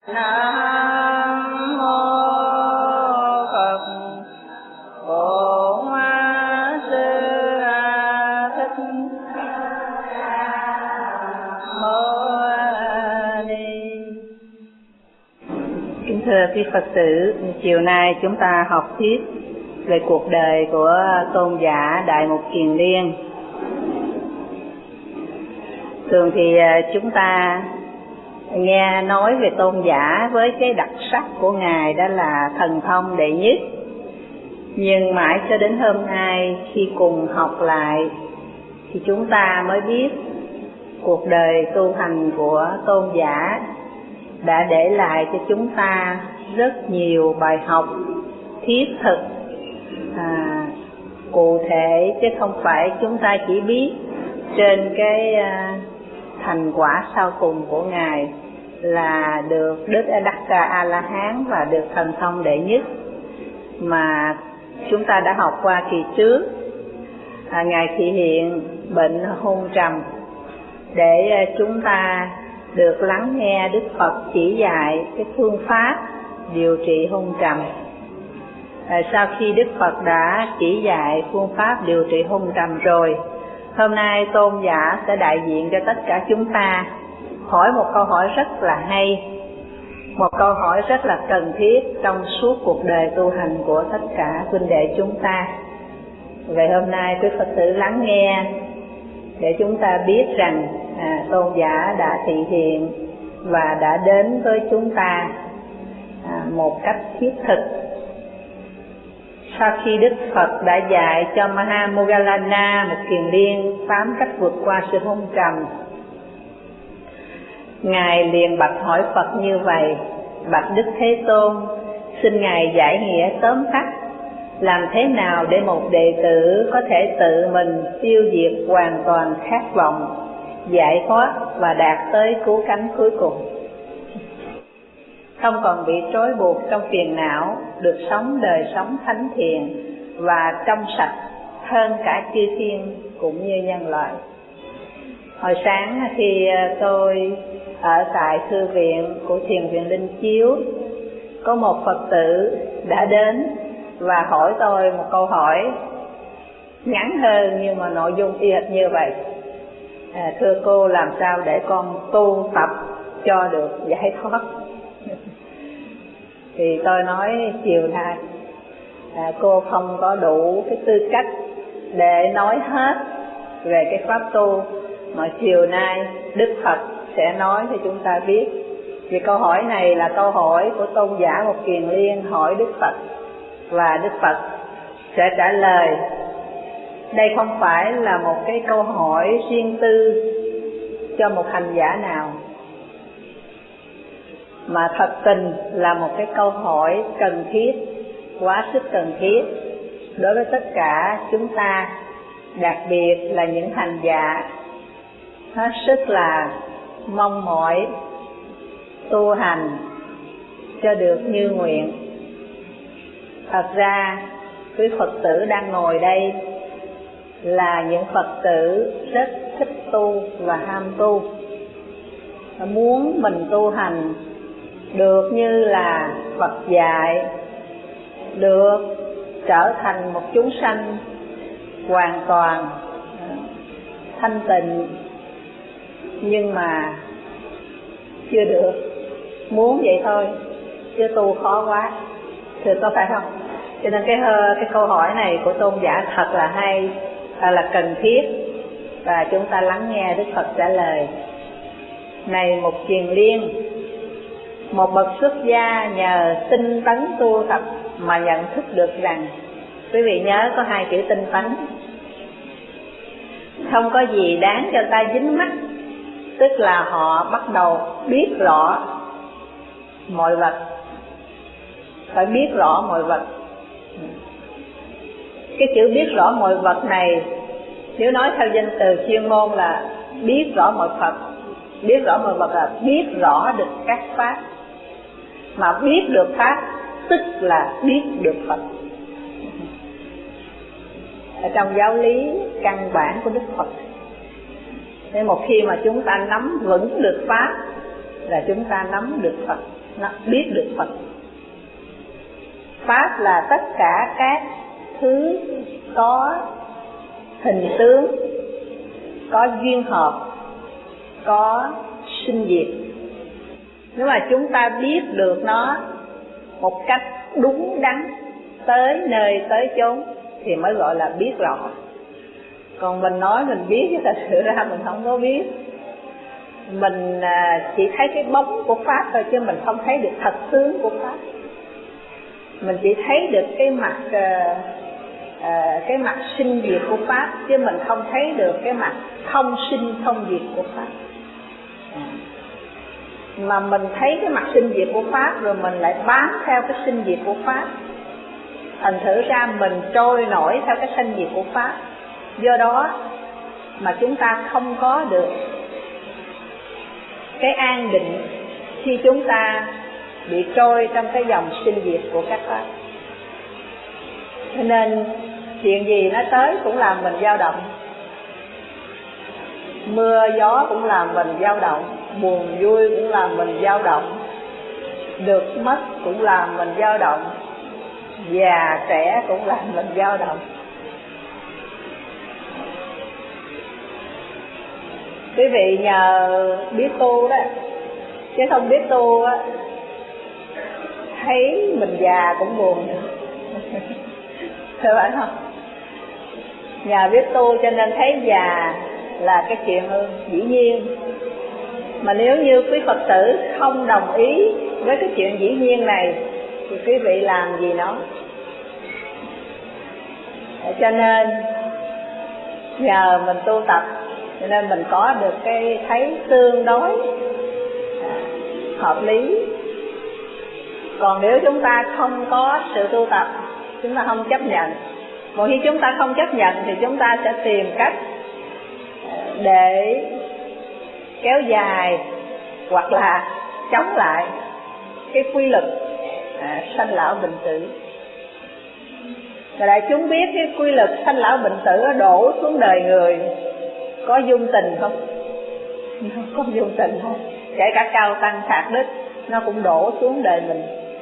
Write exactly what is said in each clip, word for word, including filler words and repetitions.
Nam mô Phật Bổn Sư Thích Mâu Ni. Kính thưa quý Phật tử, chiều nay chúng ta học tiếp về cuộc đời của tôn giả Đại Mục Kiền Liên. Thường thì chúng ta nghe nói về tôn giả với cái đặc sắc của Ngài đó là thần thông đệ nhất. Nhưng mãi cho đến hôm nay khi cùng học lại thì chúng ta mới biết cuộc đời tu hành của tôn giả đã để lại cho chúng ta rất nhiều bài học thiết thực, à, cụ thể, chứ không phải chúng ta chỉ biết trên cái à, thành quả sau cùng của Ngài là được Đức Đắc Ca A La Hán và được thần thông đệ nhất mà chúng ta đã học qua kỳ trước. à, Ngài thị hiện bệnh hôn trầm để chúng ta được lắng nghe Đức Phật chỉ dạy cái phương pháp điều trị hôn trầm. à, Sau khi Đức Phật đã chỉ dạy phương pháp điều trị hôn trầm rồi, hôm nay tôn giả sẽ đại diện cho tất cả chúng ta hỏi một câu hỏi rất là hay, một câu hỏi rất là cần thiết trong suốt cuộc đời tu hành của tất cả huynh đệ chúng ta. Vậy hôm nay quý Phật tử lắng nghe để chúng ta biết rằng à, tôn giả đã thị hiện và đã đến với chúng ta à, một cách thiết thực. Sau khi Đức Phật đã dạy cho Mahamoggallana Mục Kiền Liên tám cách vượt qua sự hôn trầm, Ngài liền bạch hỏi Phật như vậy: bạch Đức Thế Tôn, xin Ngài giải nghĩa tóm tắt làm thế nào để một đệ tử có thể tự mình tiêu diệt hoàn toàn khát vọng, giải thoát và đạt tới cứu cánh cuối cùng, không còn bị trói buộc trong phiền não, được sống đời sống thánh thiện và trong sạch hơn cả chư thiên cũng như nhân loại. Hồi sáng khi tôi ở tại thư viện của Thiền viện Linh Chiếu, có một Phật tử đã đến và hỏi tôi một câu hỏi ngắn hơn nhưng mà nội dung y hệt như vậy: à, thưa cô, làm sao để con tu tập cho được giải thoát? Thì tôi nói chiều nay à, cô không có đủ cái tư cách để nói hết về cái pháp tu, mà chiều nay Đức Phật sẽ nói cho chúng ta biết. Vì câu hỏi này là câu hỏi của tôn giả Mục Kiền Liên hỏi Đức Phật, và Đức Phật sẽ trả lời. Đây không phải là một cái câu hỏi riêng tư cho một hành giả nào, mà thật tình là một cái câu hỏi cần thiết, quá sức cần thiết đối với tất cả chúng ta, đặc biệt là những hành giả hết sức là mong mỏi tu hành cho được như nguyện. Thật ra quý Phật tử đang ngồi đây là những Phật tử rất thích tu và ham tu, muốn mình tu hành được như là Phật dạy, được trở thành một chúng sanh hoàn toàn thanh tịnh, nhưng mà chưa được, muốn vậy thôi chứ tu khó quá, thưa có phải không? Cho nên cái cái câu hỏi này của tôn giả thật là hay, thật là cần thiết, và chúng ta lắng nghe Đức Phật trả lời. Này Mục Kiền Liên, một bậc xuất gia nhờ tinh tấn tu tập mà nhận thức được rằng, quý vị nhớ có hai chữ tinh tấn, không có gì đáng cho ta dính mắc, tức là họ bắt đầu biết rõ mọi vật, phải biết rõ mọi vật. Cái chữ biết rõ mọi vật này, nếu nói theo danh từ chuyên môn là biết rõ mọi Phật. Biết rõ mọi vật là biết rõ được các pháp, mà biết được pháp tức là biết được Phật. Ở trong giáo lý căn bản của Đức Phật, nên một khi mà chúng ta nắm vững được pháp là chúng ta nắm được Phật, biết được Phật. Pháp là tất cả các thứ có hình tướng, có duyên hợp, có sinh diệt. Nếu mà chúng ta biết được nó một cách đúng đắn, tới nơi tới chốn thì mới gọi là biết rõ. Còn mình nói mình biết chứ thật sự ra mình không có biết. Mình chỉ thấy cái bóng của Pháp thôi, chứ mình không thấy được thật tướng của Pháp. Mình chỉ thấy được cái mặt cái mặt sinh diệt của Pháp, chứ mình không thấy được cái mặt không sinh không diệt của Pháp. Mà mình thấy cái mặt sinh diệt của Pháp rồi mình lại bám theo cái sinh diệt của Pháp, thành thử ra mình trôi nổi theo cái sinh diệt của Pháp. Do đó mà chúng ta không có được cái an định khi chúng ta bị trôi trong cái dòng sinh diệt của các Pháp. Cho nên chuyện gì nó tới cũng làm mình dao động, mưa gió cũng làm mình dao động, buồn vui cũng làm mình dao động, được mất cũng làm mình dao động, già trẻ cũng làm mình dao động. Quý vị nhờ biết tu đó, chứ không biết tu á, thấy mình già cũng buồn. Phải phải không? Nhờ biết tu cho nên thấy già là cái chuyện dĩ nhiên. Mà nếu như quý Phật tử không đồng ý với cái chuyện dĩ nhiên này thì quý vị làm gì nó? Cho nên nhờ mình tu tập, cho nên mình có được cái thấy tương đối hợp lý. Còn nếu chúng ta không có sự tu tập, chúng ta không chấp nhận. Một khi chúng ta không chấp nhận thì chúng ta sẽ tìm cách để kéo dài hoặc là chống lại cái quy luật à, sanh lão bệnh tử. Và đại chúng biết cái quy luật sanh lão bệnh tử nó đổ xuống đời người có dung tình không? Không có dung tình không? Kể cả cao tăng Thạc Đức nó cũng đổ xuống đời mình.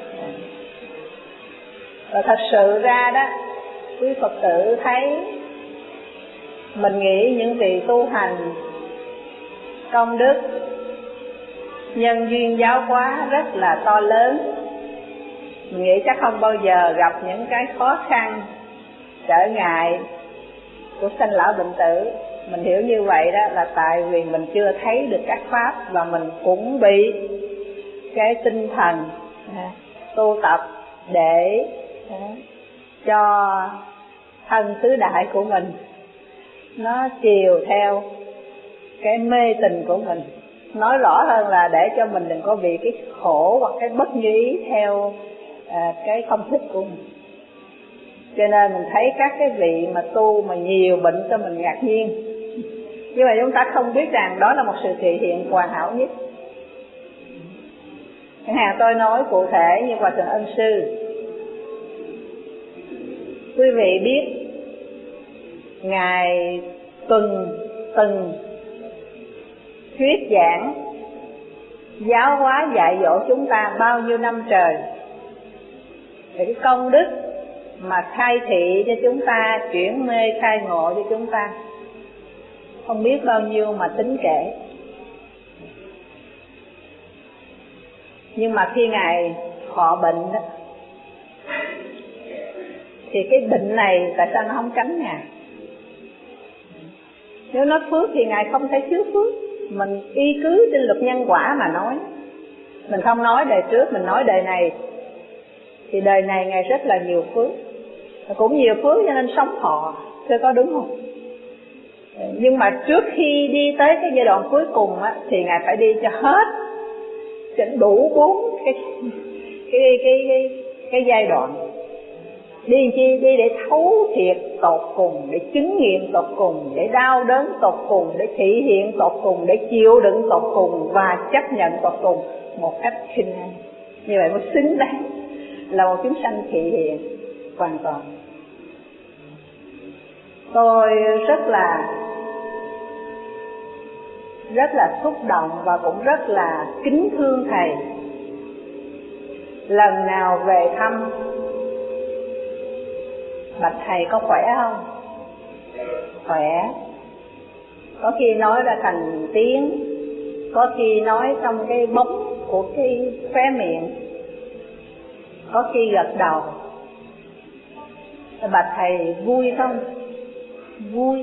Và thật sự ra đó, quý Phật tử thấy mình nghĩ những vị tu hành công đức, nhân duyên giáo hóa rất là to lớn. Mình nghĩ chắc không bao giờ gặp những cái khó khăn, trở ngại của sanh lão bệnh tử. Mình hiểu như vậy đó là tại vì mình chưa thấy được các pháp, và mình cũng bị cái tinh thần tu tập để cho thân tứ đại của mình nó chiều theo cái mê tình của mình. Nói rõ hơn là để cho mình đừng có bị cái khổ hoặc cái bất như ý theo à, cái không thích của mình. Cho nên mình thấy các cái vị mà tu mà nhiều bệnh cho mình ngạc nhiên. Nhưng mà chúng ta không biết rằng đó là một sự thể hiện hoàn hảo nhất. Chẳng hạn tôi nói cụ thể như Hòa Thượng Ân Sư. Quý vị biết Ngài từng từng thuyết giảng giáo hóa dạy dỗ chúng ta bao nhiêu năm trời, để cái công đức mà khai thị cho chúng ta, chuyển mê khai ngộ cho chúng ta không biết bao nhiêu mà tính kể. Nhưng mà khi Ngài họ bệnh đó, thì cái bệnh này tại sao nó không tránh Ngài? Nếu nói phước thì Ngài không thể thiếu phước. Mình y cứ trên luật nhân quả mà nói. Mình không nói đời trước, mình nói đời này. Thì đời này Ngài rất là nhiều phước, cũng nhiều phước cho nên sống thọ, thưa có đúng không? Nhưng mà trước khi đi tới cái giai đoạn cuối cùng á, thì Ngài phải đi cho hết, cho đủ bốn cái cái cái cái cái, cái giai đoạn. Đi chi? Đi để thấu thiệt tột cùng, để chứng nghiệm tột cùng, để đau đớn tột cùng, để thị hiện tột cùng, để chịu đựng tột cùng và chấp nhận tột cùng một cách khinh an. Như vậy mới xứng đáng là một chúng sanh thị hiện hoàn toàn. Tôi rất là rất là xúc động và cũng rất là kính thương thầy. Lần nào về thăm, bạch thầy có khỏe không? Khỏe. Có khi nói ra thành tiếng, có khi nói trong cái bóng của cái khóe miệng, có khi gật đầu. Bạch thầy vui không? Vui.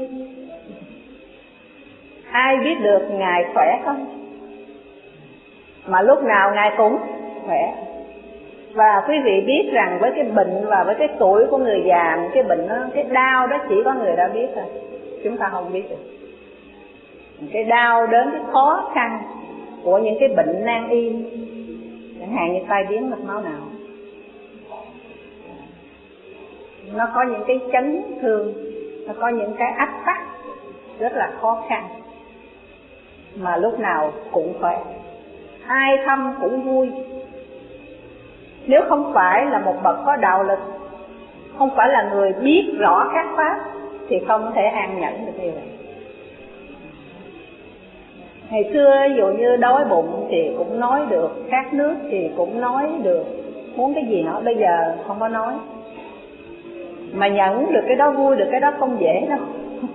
Ai biết được Ngài khỏe không? Mà lúc nào Ngài cũng khỏe. Và quý vị biết rằng với cái bệnh và với cái tuổi của người già, cái bệnh đó, cái đau đó chỉ có người đã biết thôi, chúng ta không biết được. Cái đau đến cái khó khăn của những cái bệnh nan y, chẳng hạn như tai biến mạch máu não, nó có những cái chấn thương, nó có những cái ách tắc rất là khó khăn, mà lúc nào cũng khỏe. Ai thăm cũng vui. Nếu không phải là một bậc có đạo lực, không phải là người biết rõ các pháp, thì không thể an nhẫn được như vậy. Ngày xưa ví dụ như đói bụng thì cũng nói được, khát nước thì cũng nói được, muốn cái gì nữa. Bây giờ không có nói. Mà nhẫn được cái đó, vui được cái đó không dễ đâu.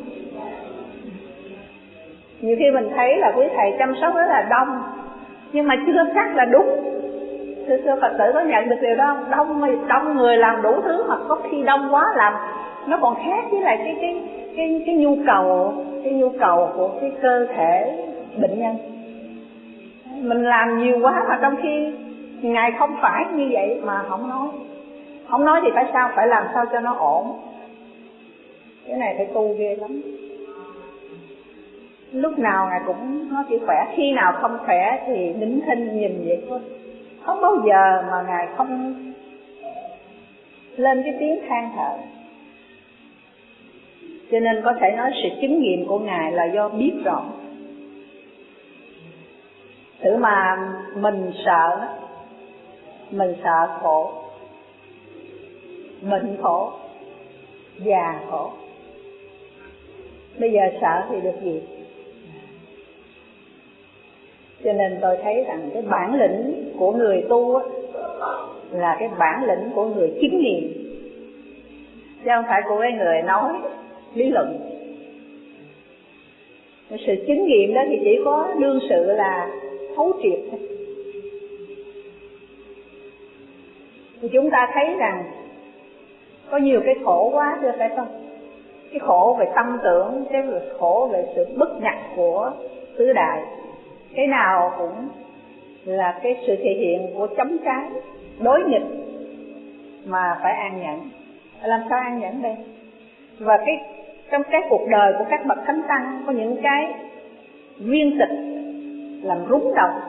Nhiều khi mình thấy là quý thầy chăm sóc rất là đông, nhưng mà chưa chắc là đúng. Xưa xưa Phật tử có nhận được điều đó không? Đông, đông người làm đủ thứ, hoặc có khi đông quá làm nó còn khác với lại cái cái cái cái nhu cầu, cái nhu cầu của cái cơ thể bệnh nhân. Mình làm nhiều quá mà trong khi Ngài không phải như vậy mà không nói. Không nói thì phải sao? Phải làm sao cho nó ổn. Cái này phải tu ghê lắm. Lúc nào Ngài cũng nói chỉ khỏe, khi nào không khỏe thì nín thinh nhìn vậy thôi. Không bao giờ mà Ngài không lên cái tiếng than thở. Cho nên có thể nói sự chứng nghiệm của Ngài là do biết rõ. Thử mà mình sợ, mình sợ khổ, bệnh khổ, già khổ. Bây giờ sợ thì được gì? Cho nên tôi thấy rằng cái bản lĩnh của người tu á, là cái bản lĩnh của người chứng nghiệm, chứ không phải của cái người nói lý luận. Cái sự chứng nghiệm đó thì chỉ có đương sự là thấu triệt thôi. Thì chúng ta thấy rằng có nhiều cái khổ quá chưa phải không? Cái khổ về tâm tưởng, cái khổ về sự bất nhặt của tứ đại, cái nào cũng là cái sự thể hiện của chống trái, đối nghịch mà phải an nhẫn. Làm sao an nhẫn đây? Và cái trong cái cuộc đời của các bậc thánh tăng có những cái viên tịch làm rúng động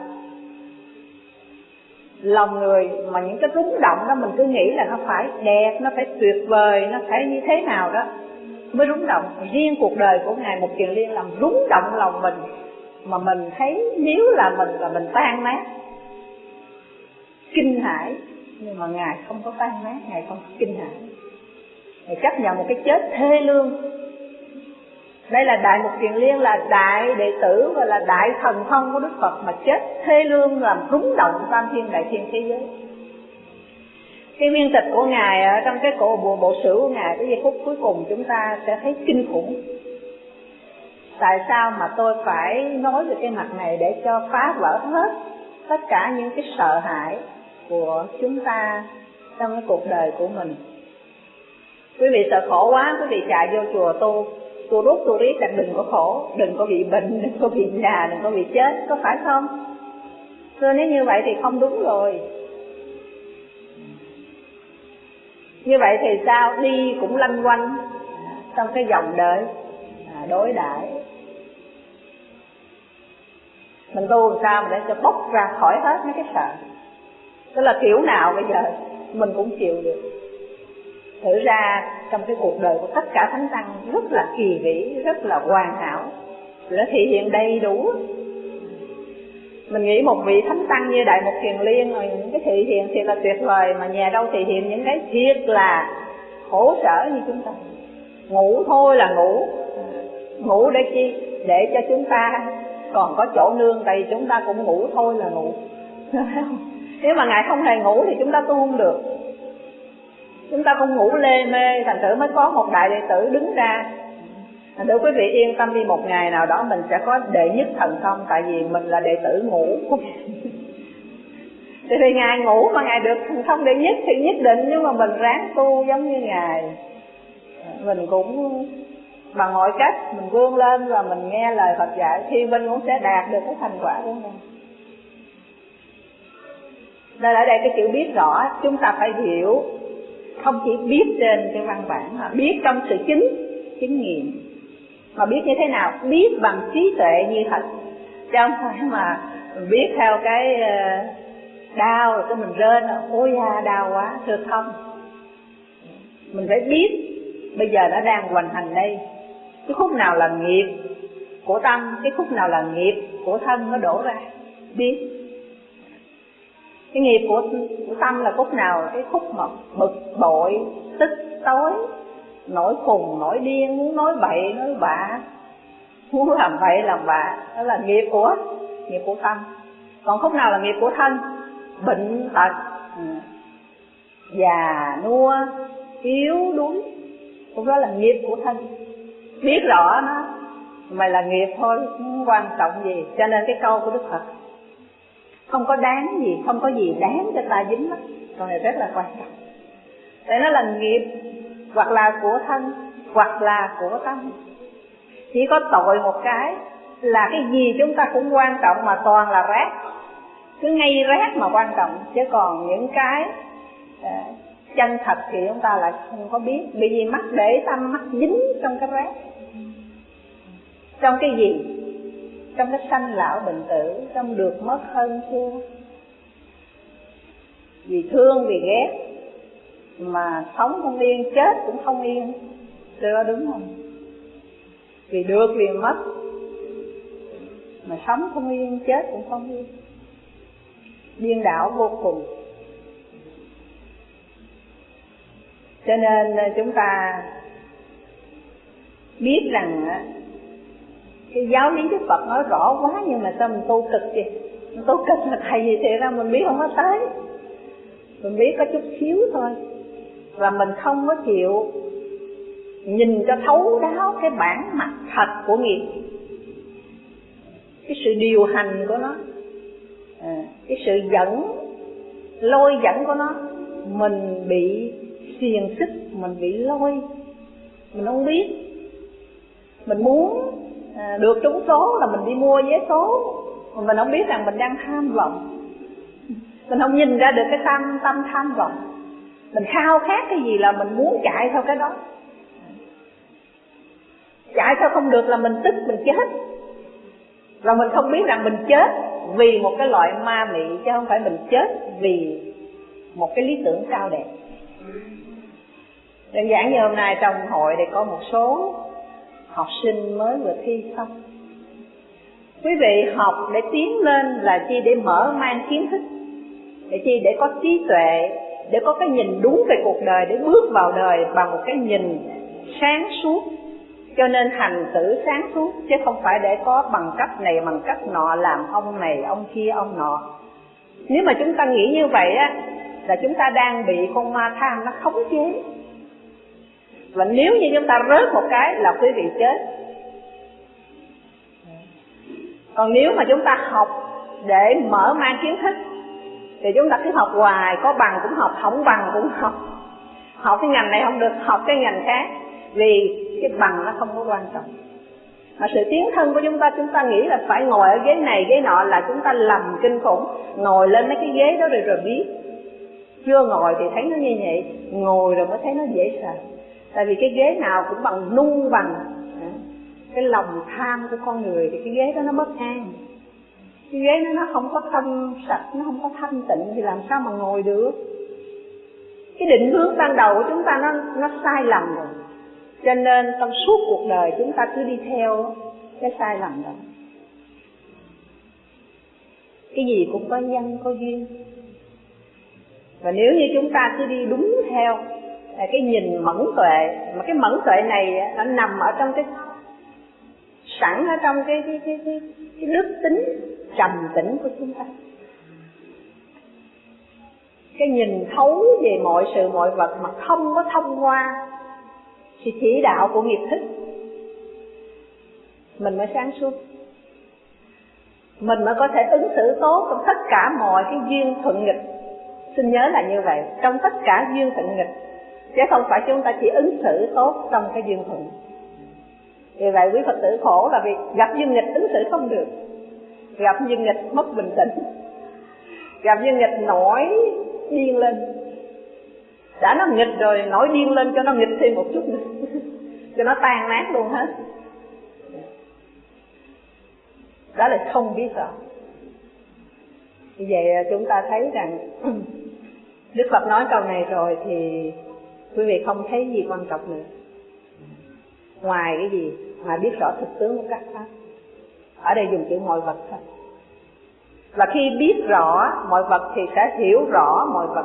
lòng người, mà những cái rúng động đó mình cứ nghĩ là nó phải đẹp, nó phải tuyệt vời, nó phải như thế nào đó mới rúng động. Riêng cuộc đời của Ngài Mục Kiền Liên làm rúng động lòng mình, mà mình thấy nếu là mình là mình tan nát, kinh hãi. Nhưng mà Ngài không có tan nát, Ngài không có kinh hãi. Ngài chấp nhận một cái chết thê lương. Đây là Đại Mục Kiền Liên, là đại đệ tử và là đại thần thông của Đức Phật, mà chết thê lương làm rúng động tam thiên đại thiên thế giới. Cái viên tịch của Ngài ở trong cái cổ bộ, bộ sử của Ngài, cái giây phút cuối cùng chúng ta sẽ thấy kinh khủng. Tại sao mà tôi phải nói về cái mặt này để cho phá vỡ hết tất cả những cái sợ hãi của chúng ta trong cái cuộc đời của mình. Quý vị sợ khổ quá, quý vị chạy vô chùa tu, tu rút tu riết là đừng có khổ, đừng có bị bệnh, đừng có bị già, đừng có bị chết, có phải không? Thưa, nếu như vậy thì không đúng rồi. Như vậy thì sao? Đi cũng lanh quanh trong cái dòng đời đối đãi. Mình tu làm sao mà để cho bóc ra khỏi hết mấy cái sợ. Tức là kiểu nào bây giờ mình cũng chịu được. Thử ra trong cái cuộc đời của tất cả thánh tăng rất là kỳ vĩ, rất là hoàn hảo, đã thể hiện đầy đủ. Mình nghĩ một vị thánh tăng như Đại Mục Kiền Liên rồi những cái thị hiện thiệt là tuyệt vời, mà nhà đâu thị hiện những cái thiệt là khổ sở như chúng ta. Ngủ thôi là ngủ. Ngủ để chi? Để cho chúng ta còn có chỗ nương, tại vì chúng ta cũng ngủ thôi là ngủ. Nếu mà Ngài không hề ngủ thì chúng ta tu không được. Chúng ta không ngủ lê mê, thành thử mới có một đại đệ tử đứng ra. Thành thử quý vị yên tâm đi, một ngày nào đó mình sẽ có đệ nhất thần thông, tại vì mình là đệ tử ngủ. Tại vì Ngài ngủ mà Ngài được thần thông đệ nhất thì nhất định, nhưng mà mình ráng tu giống như Ngài. Mình cũng bằng mọi cách mình vươn lên và mình nghe lời Phật dạy, thì mình cũng sẽ đạt được cái thành quả của mình. Nên ở đây cái chữ biết rõ chúng ta phải hiểu, không chỉ biết trên cái văn bản mà biết trong sự chính chứng nghiệm. Mà biết như thế nào? Biết bằng trí tuệ như thật, chứ không phải mà biết theo cái đau rồi cái mình rên, ôi da đau quá, thưa không. Mình phải biết bây giờ nó đang hoành hành đây, cái khúc nào là nghiệp của tâm, cái khúc nào là nghiệp của thân nó đổ ra. Biết cái nghiệp của, của tâm là khúc nào, cái khúc mà bực bội, tức tối, nổi khùng, nổi điên, muốn nói bậy, nói bạ, muốn làm bậy, làm bạ, đó là nghiệp của nghiệp của tâm. Còn khúc nào là nghiệp của thân? Bệnh tật, già nua, yếu đuối, cũng đó là nghiệp của thân. Biết rõ nó, mày là nghiệp thôi, không quan trọng gì. Cho nên cái câu của Đức Phật, không có đáng gì, không có gì đáng cho ta dính mắt, câu này rất là quan trọng. Để nó là nghiệp, hoặc là của thân, hoặc là của tâm. Chỉ có tội một cái là cái gì chúng ta cũng quan trọng mà toàn là rác, cứ ngay rác mà quan trọng, chứ còn những cái à, chân thật thì chúng ta lại không có biết. Bởi vì mắt để tâm mắt dính trong cái rác. Trong cái gì? Trong cái sanh lão bệnh tử, trong được mất hơn thua, vì thương vì ghét mà sống không yên, chết cũng không yên. Chưa đúng không? Vì được vì mất mà sống không yên, chết cũng không yên, điên đảo vô cùng. Cho nên chúng ta biết rằng cái giáo lý Đức Phật nói rõ quá, nhưng mà sao mình tu cực kìa. Mình tu cực là thầy gì thì ra mình biết không có tới, mình biết có chút xíu thôi. Và mình không có chịu nhìn cho thấu đáo cái bản mặt thật của nghiệp, cái sự điều hành của nó, à, cái sự dẫn, lôi dẫn của nó. Mình bị xiềng xích, mình bị lôi, mình không biết. Mình muốn à, được trúng số là mình đi mua vé số, mà mình không biết rằng mình đang tham vọng. Mình không nhìn ra được cái tâm, tâm tham vọng. Mình khao khát cái gì là mình muốn chạy theo cái đó. Chạy theo không được là mình tức, mình chết. Rồi mình không biết rằng mình chết vì một cái loại ma mị, chứ không phải mình chết vì một cái lý tưởng cao đẹp. Đơn giản như hôm nay trong hội này có một số học sinh mới vừa thi xong. Quý vị học để tiến lên là chi? Để mở mang kiến thức, để chi? Để có trí tuệ, để có cái nhìn đúng về cuộc đời, để bước vào đời bằng một cái nhìn sáng suốt. Cho nên hành xử sáng suốt, chứ không phải để có bằng cấp này bằng cấp nọ, làm ông này ông kia ông nọ. Nếu mà chúng ta nghĩ như vậy á, là chúng ta đang bị con ma tham nó khống chế. Và nếu như chúng ta rớt một cái là quý vị chết. Còn nếu mà chúng ta học để mở mang kiến thức thì chúng ta cứ học hoài, có bằng cũng học, không bằng cũng học. Học cái ngành này không được, học cái ngành khác, vì cái bằng nó không có quan trọng. Mà sự tiến thân của chúng ta, chúng ta nghĩ là phải ngồi ở ghế này ghế nọ là chúng ta lầm kinh khủng. Ngồi lên mấy cái ghế đó rồi rồi biết. Chưa ngồi thì thấy nó như vậy, ngồi rồi mới thấy nó dễ sợ. Tại vì cái ghế nào cũng bằng nu bằng cái lòng tham của con người thì cái ghế đó nó bất an. Cái ghế đó nó không có thanh sạch, nó không có thanh tịnh thì làm sao mà ngồi được. Cái định hướng ban đầu của chúng ta nó, nó sai lầm rồi. Cho nên trong suốt cuộc đời chúng ta cứ đi theo cái sai lầm đó. Cái gì cũng có nhân có duyên. Và nếu như chúng ta cứ đi đúng theo cái nhìn mẫn tuệ, mà cái mẫn tuệ này nó nằm ở trong cái sẵn ở trong cái cái cái cái, cái đức tính trầm tĩnh của chúng ta. Cái nhìn thấu về mọi sự mọi vật mà không có thông qua sự chỉ đạo của nghiệp thức, mình mới sáng suốt, mình mới có thể ứng xử tốt trong tất cả mọi cái duyên thuận nghịch. Xin nhớ là như vậy, trong tất cả duyên thuận nghịch, chứ không phải chúng ta chỉ ứng xử tốt trong cái duyên thuận. Vì vậy quý Phật tử khổ là vì gặp duyên nghịch ứng xử không được, gặp duyên nghịch mất bình tĩnh, gặp duyên nghịch nổi điên lên. Đã nó nghịch rồi nổi điên lên cho nó nghịch thêm một chút nữa cho nó tan nát luôn hết. Đó là không biết rõ. Vì vậy chúng ta thấy rằng Đức Phật nói câu này rồi thì quý vị không thấy gì quan trọng nữa, ngoài cái gì mà biết rõ thực tướng của các pháp. Ở đây dùng chữ mọi vật thôi. Và khi biết rõ mọi vật thì sẽ hiểu rõ mọi vật.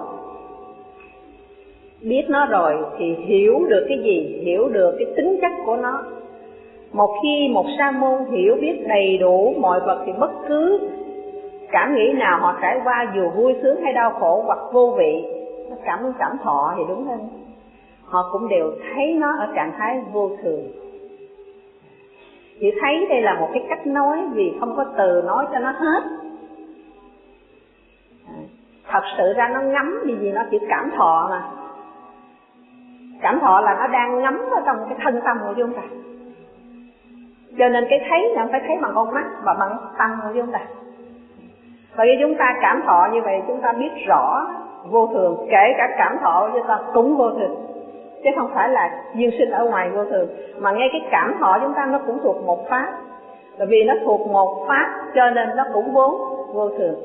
Biết nó rồi thì hiểu được cái gì? Hiểu được cái tính chất của nó. Một khi một sa môn hiểu biết đầy đủ mọi vật thì bất cứ cảm nghĩ nào họ trải qua, dù vui sướng hay đau khổ hoặc vô vị, nó cảm cảm thọ thì đúng hơn, họ cũng đều thấy nó ở trạng thái vô thường. Chỉ thấy đây là một cái cách nói vì không có từ nói cho nó hết. Thật sự ra nó ngắm vì gì, nó chỉ cảm thọ mà. Cảm thọ là nó đang ngắm ở trong cái thân tâm của chúng ta. Cho nên cái thấy là phải thấy bằng con mắt và bằng tâm của chúng ta. Và khi chúng ta cảm thọ như vậy, chúng ta biết rõ vô thường, kể cả cảm thọ của chúng ta cũng vô thường, chứ không phải là duyên sinh ở ngoài vô thường. Mà ngay cái cảm thọ chúng ta nó cũng thuộc một pháp. Bởi vì nó thuộc một pháp cho nên nó cũng vốn vô thường.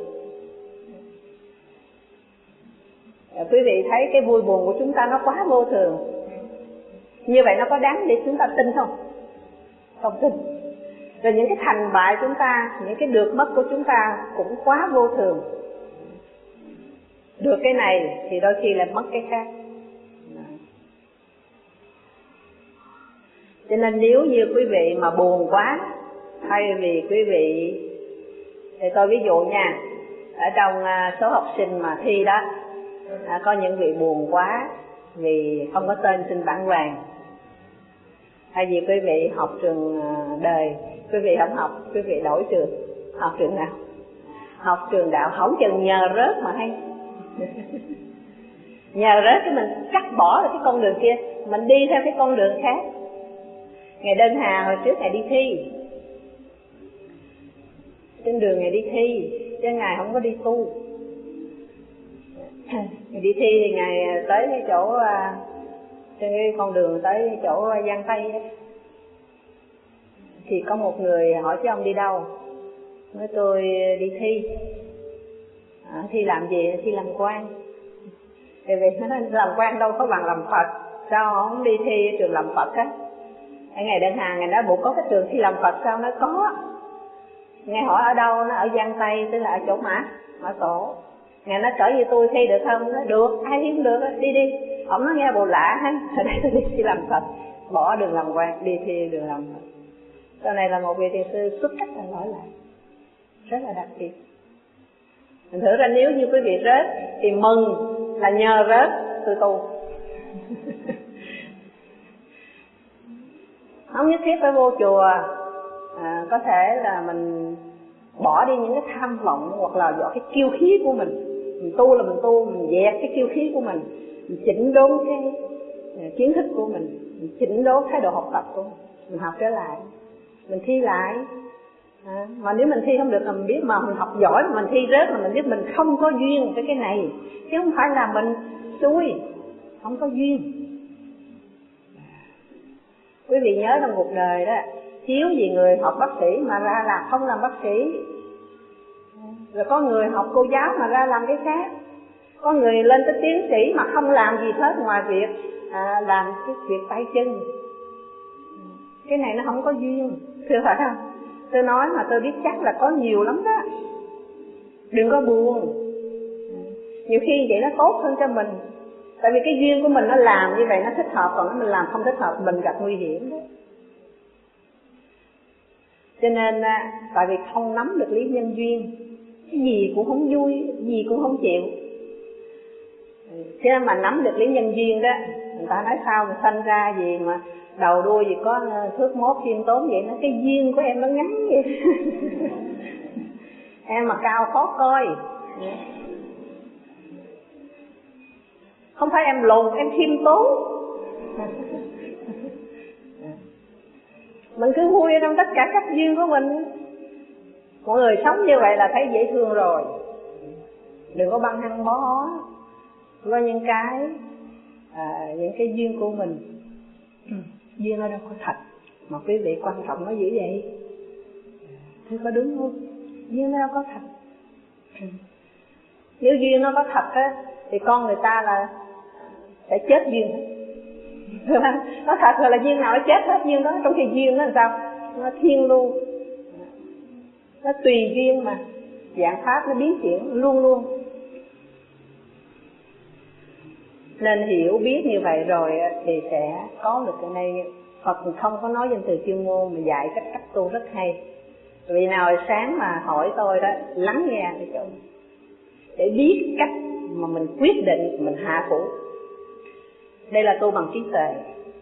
Quý vị thấy cái vui buồn của chúng ta nó quá vô thường. Như vậy nó có đáng để chúng ta tin không? Không tin. Rồi những cái thành bại chúng ta, những cái được mất của chúng ta cũng quá vô thường. Được cái này thì đôi khi lại mất cái khác. Cho nên nếu như quý vị mà buồn quá, thay vì quý vị, thì tôi ví dụ nha, ở trong số học sinh mà thi đó, à, có những vị buồn quá vì không có tên xin bản hoàng. Hay vì quý vị học trường đời, quý vị không học, quý vị đổi trường. Học trường nào? Học trường đạo, không chừng nhờ rớt mà hay. Nhờ rớt cái mình cắt bỏ được cái con đường kia, mình đi theo cái con đường khác. Ngày Đơn Hà hồi trước Ngài đi thi, trên đường Ngài đi thi, chứ Ngài không có đi tu. Ngài đi thi thì Ngài tới cái chỗ, trên cái con đường tới chỗ Giang Tây đó, thì có một người hỏi chứ ông đi đâu? Nói tôi đi thi. À, thi làm gì? Thi làm quan. Thì vì nó nói làm quan đâu có bằng làm Phật, sao không đi thi trường làm Phật á? Ở Ngày Đơn Hà Ngài nói bộ có cái trường thi làm Phật sao? Nói có. Ngài hỏi ở đâu? Nó ở Giang Tây, tức là ở chỗ Mã Mã Tổ. Ngài nói cỡ như tôi thi được không? Nói được, ai thi cũng được, đi đi. Ông nói nghe bộ lạ ha, ở đây tôi đi thi làm Phật, bỏ đường làm quan, đi thi đường làm Phật. Sau này là một vị thiền sư xuất sắc là nói lại, rất là đặc biệt. Mình thử ra nếu như quý vị rớt thì mừng là nhờ rớt tôi tu. Không nhất thiết phải vô chùa, à, có thể là mình bỏ đi những cái tham vọng hoặc là dọn cái kiêu khí của mình. Mình tu là mình tu, mình dẹp cái kiêu khí của mình, mình chỉnh đốn cái kiến thức của mình, mình chỉnh đốn thái độ học tập của mình, mình học trở lại, mình thi lại. À, mà nếu mình thi không được là mình biết, mà mình học giỏi mà mình thi rớt là mình biết mình không có duyên với cái này, chứ không phải là mình xui, không có duyên. Quý vị nhớ trong cuộc đời đó, thiếu gì người học bác sĩ mà ra là không làm bác sĩ, rồi có người học cô giáo mà ra làm cái khác, có người lên tới tiến sĩ mà không làm gì hết ngoài việc à, làm cái việc tay chân. Cái này nó không có duyên, thưa phải không? Tôi nói mà tôi biết chắc là có nhiều lắm đó. Đừng có buồn, nhiều khi vậy nó tốt hơn cho mình. Tại vì cái duyên của mình nó làm như vậy nó thích hợp, còn mình làm không thích hợp mình gặp nguy hiểm đó. Cho nên tại vì không nắm được lý nhân duyên, cái gì cũng không vui, gì cũng không chịu. Chứ mà nắm được lý nhân duyên đó, người ta nói sao mà sanh ra gì mà đầu đuôi gì có thước mốt khiêm tốn vậy, nó cái duyên của em nó ngắn vậy. Em mà cao khó coi. Không phải em lùn, em khiêm tốn. Mình cứ vui trong tất cả các duyên của mình. Mọi người sống như vậy là thấy dễ thương rồi. Đừng có băng hăng bó với những cái à, những cái duyên của mình. Duyên nó đâu có thật mà quý vị quan trọng nó dữ vậy. Thế có đúng không? Duyên nó đâu có thật. Nếu duyên nó có thật á thì con người ta là sẽ chết duyên. Nó thật rồi là duyên nào nó chết hết duyên đó. Trong khi duyên nó làm sao? Nó thiên lưu, nó tùy duyên mà, dạng pháp nó biến chuyển luôn luôn. Nên hiểu biết như vậy rồi thì sẽ có được cái này. Phật không có nói danh từ chuyên môn mà dạy cách cách tu rất hay. Vì nào sáng mà hỏi tôi đó, lắng nghe để cho để biết cách mà mình quyết định mình hạ phủ. Đây là tu bằng trí tuệ.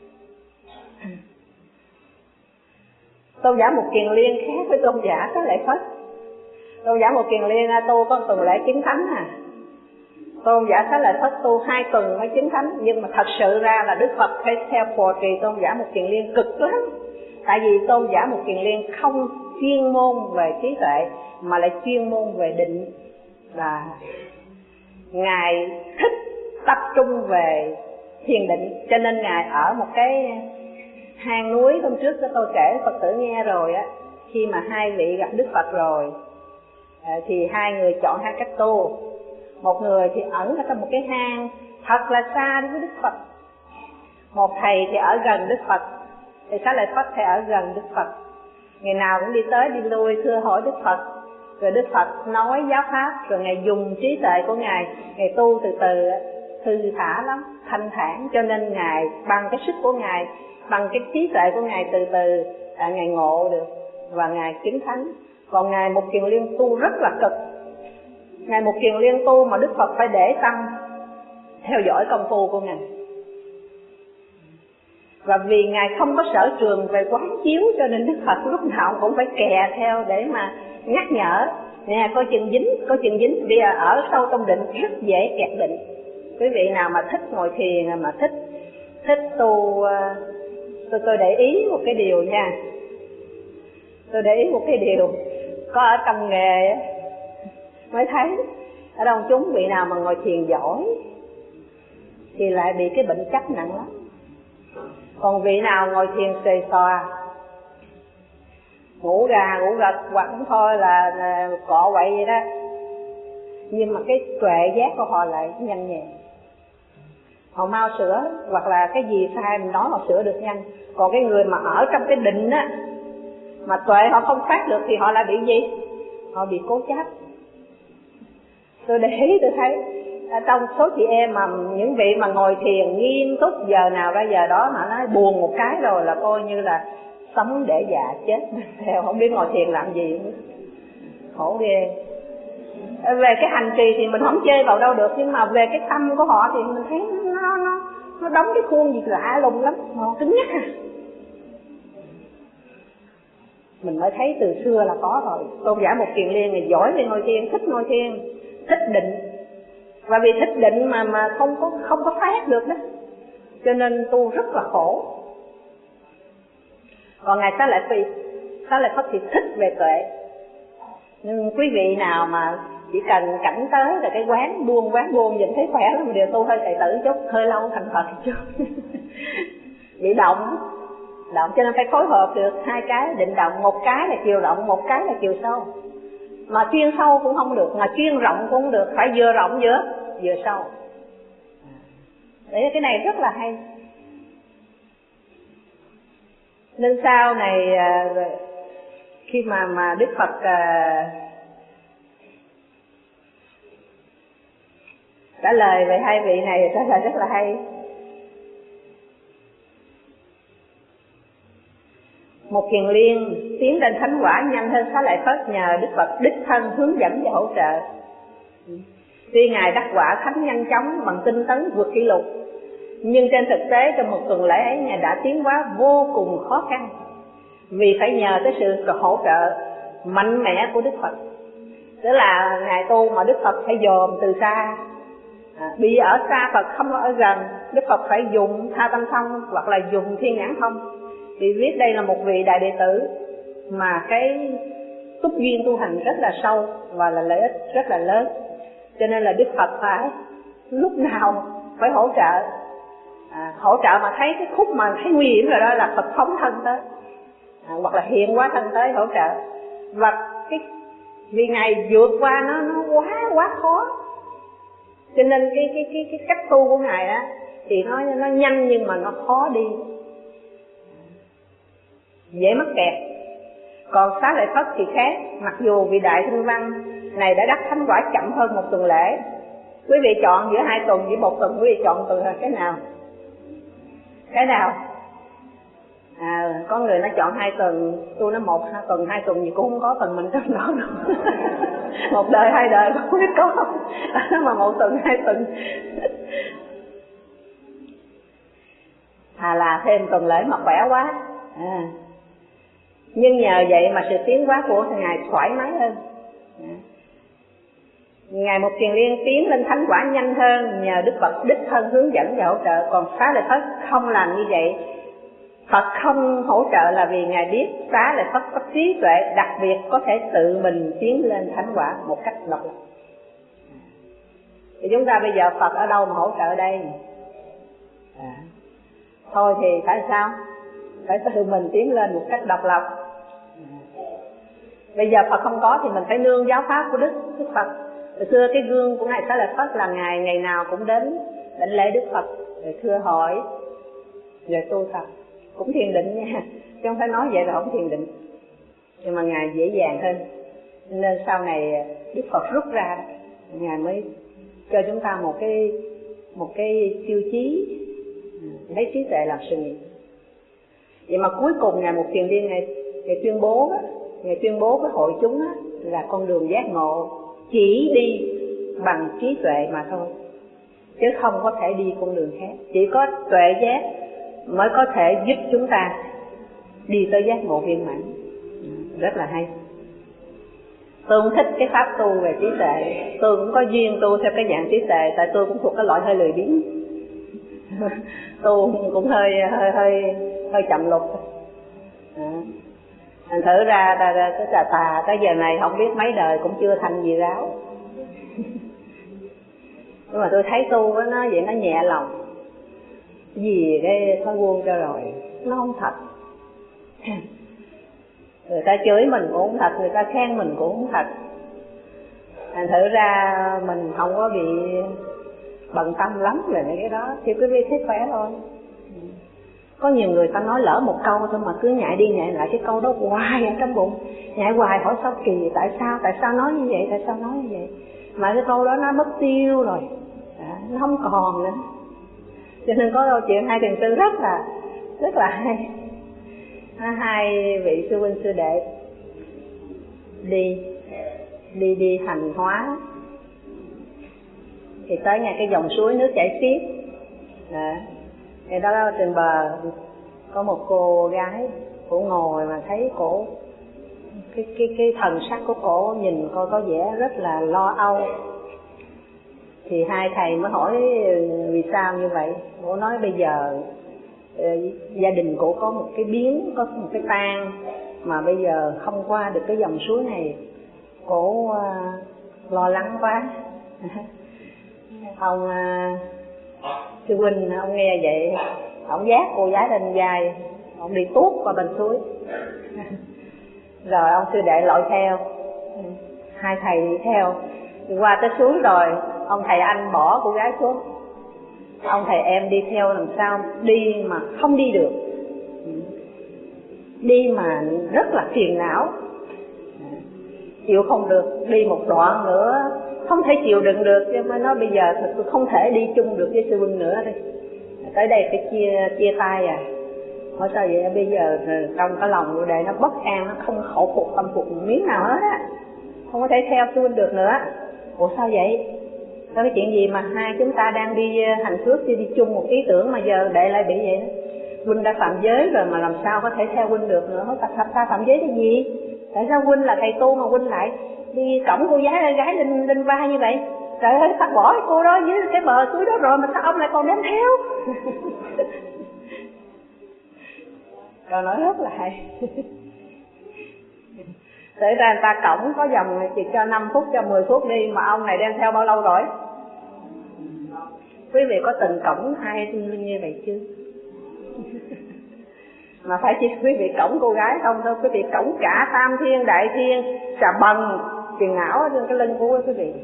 Tôn giả Mục Kiền Liên khác với tôn giả Xá Lợi Phất. Tôn giả Mục Kiền Liên tu có tuần lễ chứng thánh à. Tôn giả Xá Lợi Phất tu hai tuần mới chứng thánh. Nhưng mà thật sự ra là Đức Phật phải theo phò trì tôn giả Mục Kiền Liên cực lắm. Tại vì tôn giả Mục Kiền Liên không chuyên môn về trí tuệ mà lại chuyên môn về định. Là Ngài thích tập trung về thiền định, cho nên Ngài ở một cái hang núi. Hôm trước đó tôi kể Phật tử nghe rồi á, khi mà hai vị gặp Đức Phật rồi thì hai người chọn hai cách tu. Một người thì ẩn ở trong một cái hang thật là xa đối với Đức Phật. Một thầy thì ở gần Đức Phật, thì Xá Lợi Phất thì ở gần Đức Phật. Ngày nào cũng đi tới đi lui thưa hỏi Đức Phật. Rồi Đức Phật nói giáo pháp, rồi Ngài dùng trí tuệ của Ngài, Ngài tu từ từ thư thả lắm, thanh thản. Cho nên Ngài bằng cái sức của Ngài, bằng cái trí tuệ của Ngài từ từ à, Ngài ngộ được và Ngài chứng thánh. Còn Ngài Mục Kiền Liên tu rất là cực. Ngài Mục Kiền Liên tu mà Đức Phật phải để tâm theo dõi công phu của Ngài. Và vì Ngài không có sở trường về quán chiếu, cho nên Đức Phật lúc nào cũng phải kè theo để mà nhắc nhở. Nè, coi chừng dính, coi chừng dính. Bây giờ ở sâu trong định rất dễ kẹt định. Quý vị nào mà thích ngồi thiền, mà thích thích tu, tôi, tôi để ý một cái điều nha. Tôi để ý một cái điều, có ở trong nghề mới thấy, ở đâu chúng vị nào mà ngồi thiền giỏi thì lại bị cái bệnh chấp nặng lắm. Còn vị nào ngồi thiền xề xòa, ngủ gà ngủ gật hoặc cũng thôi là, là cọ quậy vậy đó, nhưng mà cái tuệ giác của họ lại nhanh nhẹn, họ mau sửa, hoặc là cái gì sai mình nói họ sửa được nhanh. Còn cái người mà ở trong cái định á, mà tuệ họ không phát được thì họ lại bị gì? Họ bị cố chấp. Tôi để ý tôi thấy trong số chị em mà những vị mà ngồi thiền nghiêm túc giờ nào ra giờ đó mà nói buồn một cái rồi là coi như là sống để già chết theo, không biết ngồi thiền làm gì, khổ ghê. Về cái hành trì thì mình không chê vào đâu được, nhưng mà về cái tâm của họ thì mình thấy nó nó nó đóng cái khuôn gì lạ lùng lắm, họ cứng nhắc à. Mình mới thấy từ xưa là có rồi. Tôn giả Mục Kiền Liên này giỏi về ngồi thiền, thích ngồi thiền, thích định. Và vì thích định mà mà không có không có phát được đó, cho nên tu rất là khổ. Còn Ngài Xá Lợi Phi, Xá Lợi Phất thì thích về tuệ. Nhưng quý vị nào mà chỉ cần cảnh tới là cái quán buông quán buông nhìn thấy khỏe lắm, đều tu hơi tài tử chút, hơi lâu thành Phật chút. Bị động, động cho nên phải phối hợp được hai cái định động, một cái là chiều rộng, một cái là chiều sâu. Mà chuyên sâu cũng không được, mà chuyên rộng cũng không được, phải vừa rộng vừa vừa sâu. Đấy, cái này rất là hay. Nên sau này khi mà mà Đức Phật trả lời về hai vị này trả lời rất là hay. Một Kiền Liên tiến lên thánh quả nhanh hơn Xá Lợi Phất nhờ Đức Phật đích thân hướng dẫn và hỗ trợ. Tuy Ngài đắc quả thánh nhanh chóng bằng tinh tấn vượt kỷ lục, nhưng trên thực tế trong một tuần lễ ấy Ngài đã tiến hóa vô cùng khó khăn, vì phải nhờ tới sự hỗ trợ mạnh mẽ của Đức Phật. Tức là Ngài tu mà Đức Phật phải dòm từ xa, à, bị ở xa Phật không ở gần, Đức Phật phải dùng Tha Tâm Thông hoặc là dùng Thiên Nhãn Thông. Vì biết đây là một vị đại đệ tử mà cái túc duyên tu hành rất là sâu và là lợi ích rất là lớn, cho nên là Đức Phật phải lúc nào phải hỗ trợ, à, hỗ trợ mà thấy cái khúc mà thấy nguy hiểm rồi đó là Phật phóng thân tới, à, hoặc là hiện hóa thân tới hỗ trợ. Và cái vì Ngài vượt qua nó nó quá quá khó, cho nên cái cái cái cái cách tu của Ngài á thì nó nó nhanh nhưng mà nó khó đi, dễ mắc kẹt. Còn Xá Lợi Phất thì khác, mặc dù vị đại tinh văn này đã đắc thánh quả chậm hơn một tuần lễ. Quý vị chọn giữa hai tuần với một tuần, quý vị chọn tuần là cái nào? Cái nào? À, có người nó chọn hai tuần, tôi nó một hai tuần, hai tuần gì cũng không có phần mình trong đó đâu. Một đời hai đời không biết có không, mà một tuần hai tuần. À là thêm tuần lễ mà khỏe quá. À. Nhưng nhờ vậy mà sự tiến hóa của Ngài thoải mái hơn. À. Ngài Một Kiền Liên tiến lên thánh quả nhanh hơn nhờ Đức Phật đích thân hướng dẫn và hỗ trợ. Còn Xá Lợi Phất không làm như vậy. Phật không hỗ trợ là vì Ngài biết Xá Lợi Phất có trí tuệ đặc biệt có thể tự mình tiến lên thánh quả một cách độc lập. Thì chúng ta bây giờ Phật ở đâu mà hỗ trợ đây? À. Thôi thì phải sao? Phải tự mình tiến lên một cách độc lập. À. Bây giờ Phật không có thì mình phải nương giáo pháp của Đức Đức Phật. Hồi xưa cái gương của Ngài Xá Lợi Phất là Ngài ngày nào cũng đến đảnh lễ Đức Phật, rồi thưa hỏi, rồi tu tập. Cũng thiền định nha, chứ không phải nói vậy là không thiền định. Nhưng mà Ngài dễ dàng hơn, nên sau này Đức Phật rút ra, Ngài mới cho chúng ta một cái một cái tiêu chí lấy trí tuệ làm sự nghiệp. Vậy mà cuối cùng Ngài Một Kiền Liên Ngài, Ngài tuyên bố đó, Ngài tuyên bố với hội chúng đó, là con đường giác ngộ chỉ đi bằng trí tuệ mà thôi, chứ không có thể đi con đường khác. Chỉ có tuệ giác mới có thể giúp chúng ta đi tới giác ngộ viên mãn. Rất là hay. Tôi cũng thích cái pháp tu về trí tuệ. Tôi cũng có duyên tu theo cái dạng trí tuệ, tại tôi cũng thuộc cái loại hơi lười biếng. Tu cũng hơi hơi hơi hơi chậm lục. À. Thành thử ra cái tà tà tới giờ này không biết mấy đời cũng chưa thành gì ráo. Nhưng mà tôi thấy tu với nó vậy nó nhẹ lòng. Vì cái thói buông cho rồi, nó không thật. Người ta chửi mình cũng không thật, người ta khen mình cũng không thật. Thành thử ra mình không có bị bận tâm lắm về mấy cái đó, thì quý vị thấy khỏe thôi. Có nhiều người ta nói lỡ một câu thôi mà cứ nhại đi nhại lại cái câu đó hoài ở trong bụng. Nhại hoài hỏi sao kỳ, tại sao, tại sao nói như vậy, tại sao nói như vậy. Mà cái câu đó nó mất tiêu rồi, à, nó không còn nữa. Cho nên có câu chuyện hai thiền sư rất là rất là hay. Hai vị sư huynh sư đệ đi đi đi hành hóa, thì tới ngay cái dòng suối nước chảy xiết. Cái đó trên bờ có một cô gái, cổ ngồi mà thấy cổ cái cái cái thần sắc của cổ nhìn coi có vẻ rất là lo âu. Thì hai thầy mới hỏi vì sao như vậy. Cổ nói bây giờ gia đình cổ có một cái biến, có một cái tang, mà bây giờ không qua được cái dòng suối này, cổ uh, lo lắng quá. Ông uh, sư huynh ông nghe vậy, ông vác cô gái lên vai, ông đi tuốt qua bên suối. Rồi ông sư đệ lội theo, hai thầy đi theo. Qua tới suối rồi, ông thầy anh bỏ cô gái xuống. Ông thầy em đi theo làm sao đi mà không đi được, đi mà rất là phiền não, chịu không được, đi một đoạn nữa không thể chịu đựng được, cho nên nói bây giờ thật tôi không thể đi chung được với sư huynh nữa đây, tới đây phải chia chia tay à. Hỏi sao vậy? Bây giờ trong cái lòng của đệ nó bất an, nó không khổ phục tâm phục một miếng nào hết á, không có thể theo sư huynh được nữa. Ủa sao vậy? Sao cái chuyện gì mà hai chúng ta đang đi hành phước, đi, đi chung một ý tưởng mà giờ đệ lại bị vậy đó? Huynh đã phạm giới rồi mà làm sao có thể theo huynh được nữa? Hỏi ta, ta phạm giới cái gì? Tại sao huynh là thầy tu mà huynh lại đi cõng cô gái gái lên lên vai như vậy? Trời ơi, ta bỏ cái cô đó dưới cái bờ suối đó rồi mà sao ông lại còn đem theo? Câu nói rất là hay. Để ra người ta cõng có dòng chỉ cho năm phút, cho mười phút đi, mà ông này đem theo bao lâu rồi? Quý vị có từng cõng ai như vậy chưa? Mà phải chỉ quý vị cõng cô gái không thôi, quý vị cõng cả tam thiên đại thiên, xà bần, truyền não ở trên cái lưng của quý vị.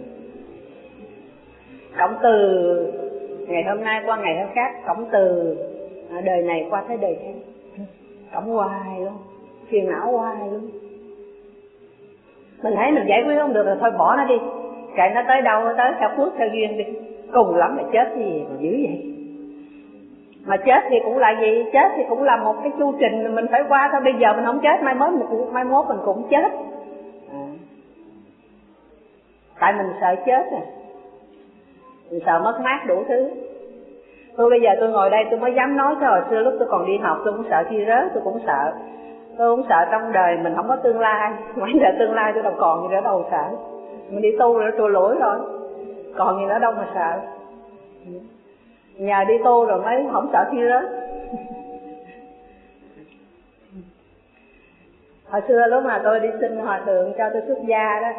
Cõng từ ngày hôm nay qua ngày hôm khác, cõng từ đời này qua thế đời khác, cõng hoài luôn, phiền não hoài luôn. Mình thấy mình giải quyết không được rồi thôi bỏ nó đi, kệ nó tới đâu nó tới, theo phước theo duyên đi, cùng lắm là chết gì mà dữ vậy. Mà chết thì cũng là gì? Chết thì cũng là một cái chu trình mình phải qua thôi. Bây giờ mình không chết, mai mốt mình cũng mai mốt mình cũng chết. À. Tại mình sợ chết à, mình sợ mất mát đủ thứ. Tôi bây giờ tôi ngồi đây tôi mới dám nói, chứ hồi xưa lúc tôi còn đi học tôi cũng sợ thi rớt, tôi cũng sợ. Tôi cũng sợ trong đời mình không có tương lai. Mấy giờ tương lai tôi đâu còn gì nữa đâu sợ. Mình đi tu rồi trôi lỗi rồi, còn gì nữa đâu mà sợ. Nhờ đi tu rồi mới không sợ thi rớt. Hồi xưa lúc mà tôi đi xin hòa thượng cho tôi xuất gia đó,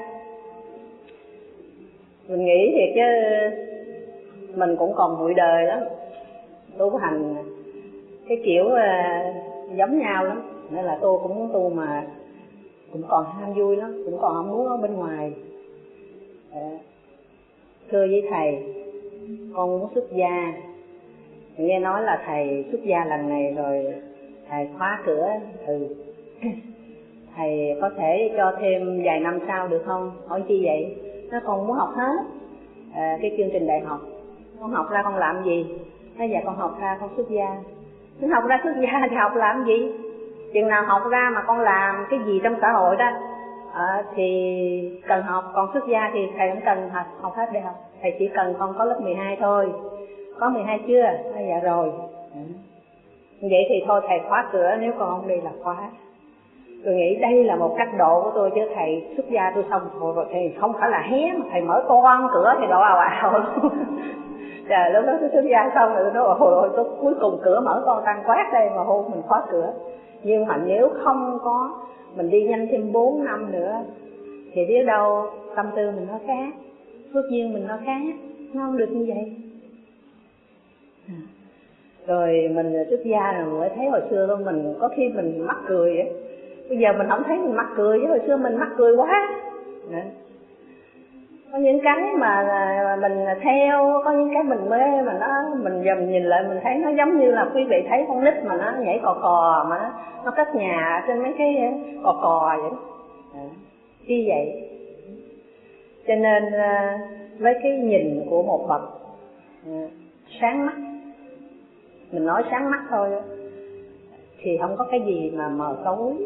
mình nghĩ thiệt chứ mình cũng còn bụi đời lắm, tu hành cái kiểu uh, giống nhau lắm, nên là tôi cũng muốn tu mà cũng còn ham vui lắm, cũng còn không muốn ở bên ngoài. À, thưa với thầy, con muốn xuất gia. Nghe nói là thầy xuất gia lần này rồi thầy khóa cửa. Ừ. Thầy có thể cho thêm vài năm sau được không? Hỏi chi vậy? Nó con muốn học hết à, cái chương trình đại học. Con học ra con làm gì? Nói dạ con học ra con xuất gia. Con học ra xuất gia thì học làm gì? Chừng nào học ra mà con làm cái gì trong xã hội đó à, thì cần học. Còn xuất gia thì thầy không cần học, học hết để học. Thầy chỉ cần con có lớp mười hai thôi. Có mười hai chưa? Nói dạ rồi. Ừ. Vậy thì thôi thầy khóa cửa, nếu con không đi là khóa. Tôi nghĩ đây là một cách độ của tôi, chứ thầy xuất gia tôi xong rồi thì không phải là hé mà thầy mở toan cửa thì độ ào ào. Trời, lúc đó tôi xuất gia xong rồi tôi nói ôi ôi, tôi cuối cùng cửa mở con tăng quát đây mà hôn mình khóa cửa. Nhưng mà nếu không có mình đi nhanh thêm bốn năm nữa thì biết đâu tâm tư mình nó khác, phước duyên mình nó khác, nó không được như vậy. Rồi mình xuất gia rồi mới thấy hồi xưa đó mình có khi mình mắc cười ấy. Bây giờ mình không thấy mình mắc cười, chứ hồi xưa mình mắc cười quá. Đấy. Có những cái mà mình theo, có những cái mình mê mà nó mình giờ mình nhìn lại mình thấy nó giống như là quý vị thấy con nít mà nó nhảy cò cò mà nó, nó cất nhà trên mấy cái cò cò vậy. Như vậy. Cho nên với cái nhìn của một bậc sáng mắt, mình nói sáng mắt thôi thì không có cái gì mà mờ tối.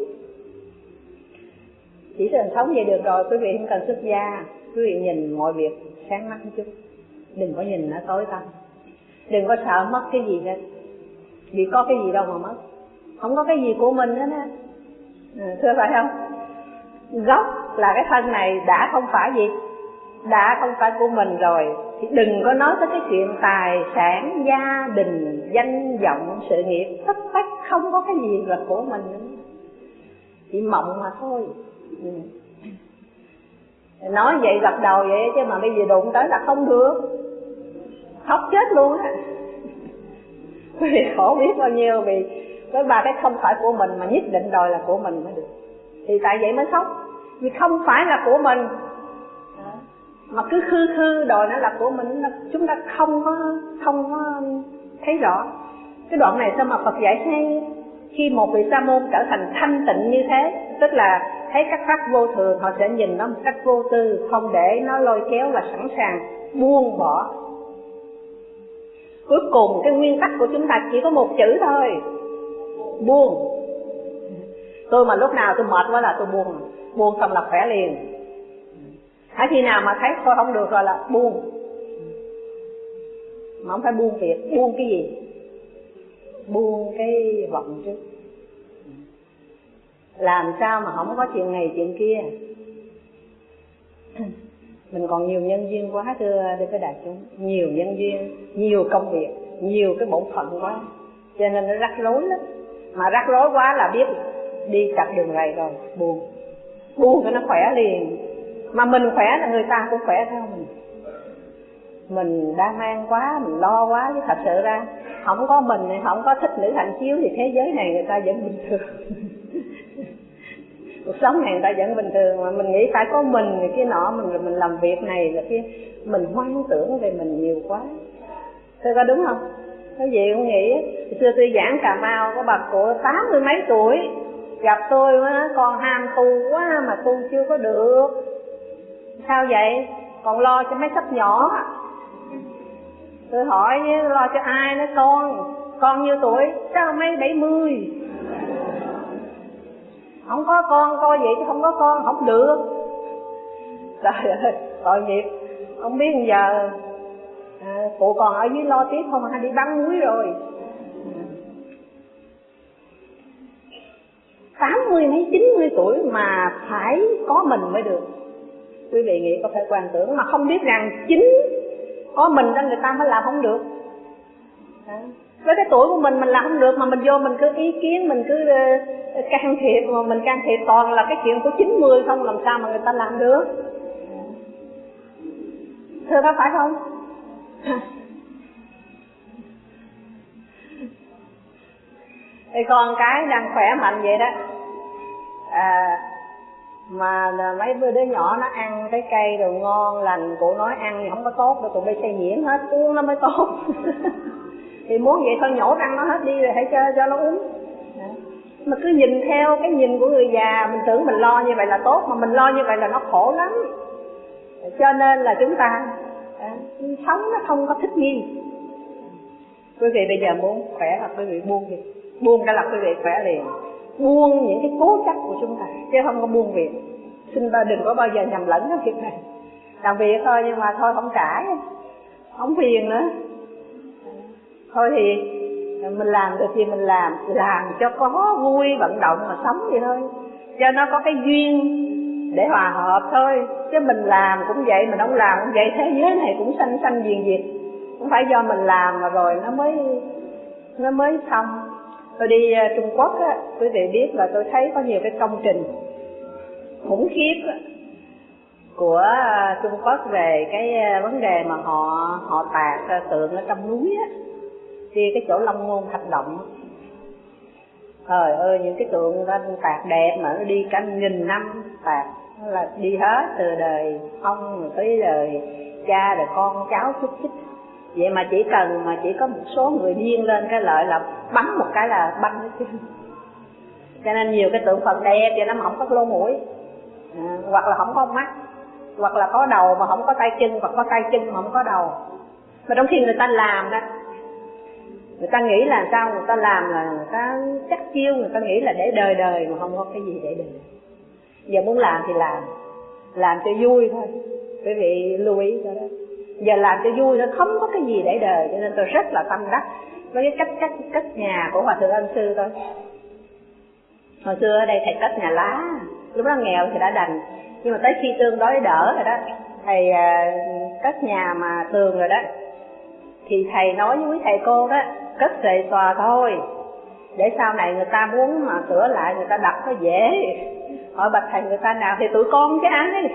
Chỉ cần sống vậy được rồi, quý vị không cần xuất gia. Quý vị nhìn mọi việc sáng mắt một chút, đừng có nhìn nó tối tăm, đừng có sợ mất cái gì hết, vì có cái gì đâu mà mất, không có cái gì của mình hết á. Ừ, thưa phải không? Gốc là cái thân này đã không phải gì, đã không phải của mình rồi, thì đừng có nói tới cái chuyện tài sản, gia đình, danh vọng, sự nghiệp, tất tất không có cái gì là của mình nữa, chỉ mộng mà thôi. Ừ. Nói vậy gật đầu vậy chứ mà bây giờ đụng tới là không được, khóc chết luôn á. Vì khổ biết bao nhiêu, vì với ba cái không phải của mình mà nhất định đòi là của mình mới được, thì tại vậy mới khóc, vì không phải là của mình mà cứ khư khư đòi nó là của mình, chúng ta không có không có thấy rõ. Cái đoạn này sao mà Phật dạy hay, khi một vị sa môn trở thành thanh tịnh như thế, tức là thấy các pháp vô thường, họ sẽ nhìn nó một cách vô tư, không để nó lôi kéo và sẵn sàng buông bỏ. Cuối cùng cái nguyên tắc của chúng ta chỉ có một chữ thôi, buông. Tôi mà lúc nào tôi mệt quá là tôi buông, buông xong là khỏe liền. Hãy khi nào mà thấy thôi không được rồi là buông. Mà không phải buông việc, buông cái gì? Buông cái vọng trước. Làm sao mà không có chuyện này chuyện kia. Mình còn nhiều nhân duyên quá thưa đây với đại chúng, nhiều nhân duyên, nhiều công việc, nhiều cái bổn phận quá, cho nên nó rắc rối lắm. Mà rắc rối quá là biết đi chặt đường rầy rồi, buông. Buông cho nó khỏe liền. Mà mình khỏe là người ta cũng khỏe theo mình. Mình đa mang quá, mình lo quá, chứ thật sự ra không có mình, không có thích nữ hạnh chiếu thì thế giới này người ta vẫn bình thường. Cuộc sống này người ta vẫn bình thường, mà mình nghĩ phải có mình người kia nọ, mình mình làm việc này là kia, mình hoang tưởng về mình nhiều quá. Thế có đúng không? Cái gì cũng nghĩ. Xưa tôi giảng Cà Mau có bà cụ tám mươi mấy tuổi gặp tôi á, còn ham tu quá mà tu chưa có được. Sao vậy? Còn lo cho mấy sách nhỏ. Tôi hỏi lo cho ai? Nói con. Con nhiêu tuổi? Sao mấy bảy mươi? Không có con, coi vậy chứ không có con, không được. Trời ơi, tội nghiệp. Không biết giờ à, cụ còn ở dưới lo tiếp không, hay đi bắn muối rồi. Tám mươi mấy, chín mươi tuổi mà phải có mình mới được. Quý vị nghĩ có phải quan tưởng mà không biết rằng chính có mình đó người ta mới làm không được. À, với cái tuổi của mình mình làm không được mà mình vô mình cứ ý kiến, mình cứ uh, can thiệp, mà mình can thiệp toàn là cái chuyện của chín mươi không, làm sao mà người ta làm được. Thưa có phải không? Thì con cái đang khỏe mạnh vậy đó à, mà mấy đứa nhỏ nó ăn cái cây đồ ngon lành, cụ nói ăn thì không có tốt đâu, tụi bay xây nhiễm hết, uống nó mới tốt. Thì muốn vậy thôi nhổ răng nó hết đi rồi hãy cho, cho nó uống. Mà cứ nhìn theo cái nhìn của người già, mình tưởng mình lo như vậy là tốt, mà mình lo như vậy là nó khổ lắm. Cho nên là chúng ta à, sống nó không có thích nghi. Quý vị bây giờ muốn khỏe là quý vị buông đi. Buông cái là quý vị khỏe liền. Buông những cái cố chấp của chúng ta, chứ không có buông việc. Xin ta đừng có bao giờ nhầm lẫn cái việc này. Làm việc thôi nhưng mà thôi không cãi, không phiền nữa. Thôi thì mình làm được gì mình làm, làm cho có vui vận động mà sống vậy thôi. Cho nó có cái duyên để hòa hợp thôi. Chứ mình làm cũng vậy, mình không làm cũng vậy, thế giới này cũng sanh sanh diệt diệt. Không phải do mình làm mà rồi nó mới nó mới xong. Tôi đi uh, Trung Quốc á, quý vị biết là tôi thấy có nhiều cái công trình khủng khiếp á, của uh, Trung Quốc về cái uh, vấn đề mà họ họ tạc uh, tượng ở trong núi á, thì cái chỗ Long Ngôn Thạch Động. Trời ơi, những cái tượng ra tạc đẹp mà nó đi cả nghìn năm tạc, là đi hết từ đời ông tới đời cha đời con cháu chút chút. Vậy mà chỉ cần mà chỉ có một số người điên lên cái lợi là bắn một cái là bắn hết trơn. Cho nên nhiều cái tượng Phật đẹp vậy nó mà không có lỗ mũi, à, hoặc là không có mắt, hoặc là có đầu mà không có tay chân, hoặc có tay chân mà không có đầu. Mà trong khi người ta làm đó, người ta nghĩ là sao, người ta làm là người ta chắc chiêu, người ta nghĩ là để đời đời mà không có cái gì để đời. Giờ muốn làm thì làm, làm cho vui thôi. Quý vị lưu ý cho đó. Giờ làm cho vui thôi, không có cái gì để đời. Cho nên tôi rất là tâm đắc với cái cách cất, cất nhà của Hòa Thượng Ân Sư thôi. Hồi xưa ở đây thầy cất nhà lá, lúc đó nghèo thì đã đành, nhưng mà tới khi tương đối đỡ rồi đó, thầy uh, cất nhà mà tường rồi đó, thì thầy nói với quý thầy cô đó, cất xề xòa thôi, để sau này người ta muốn mà sửa lại người ta đập nó dễ. Hỏi bạch thầy người ta nào thì tụi con chứ ai.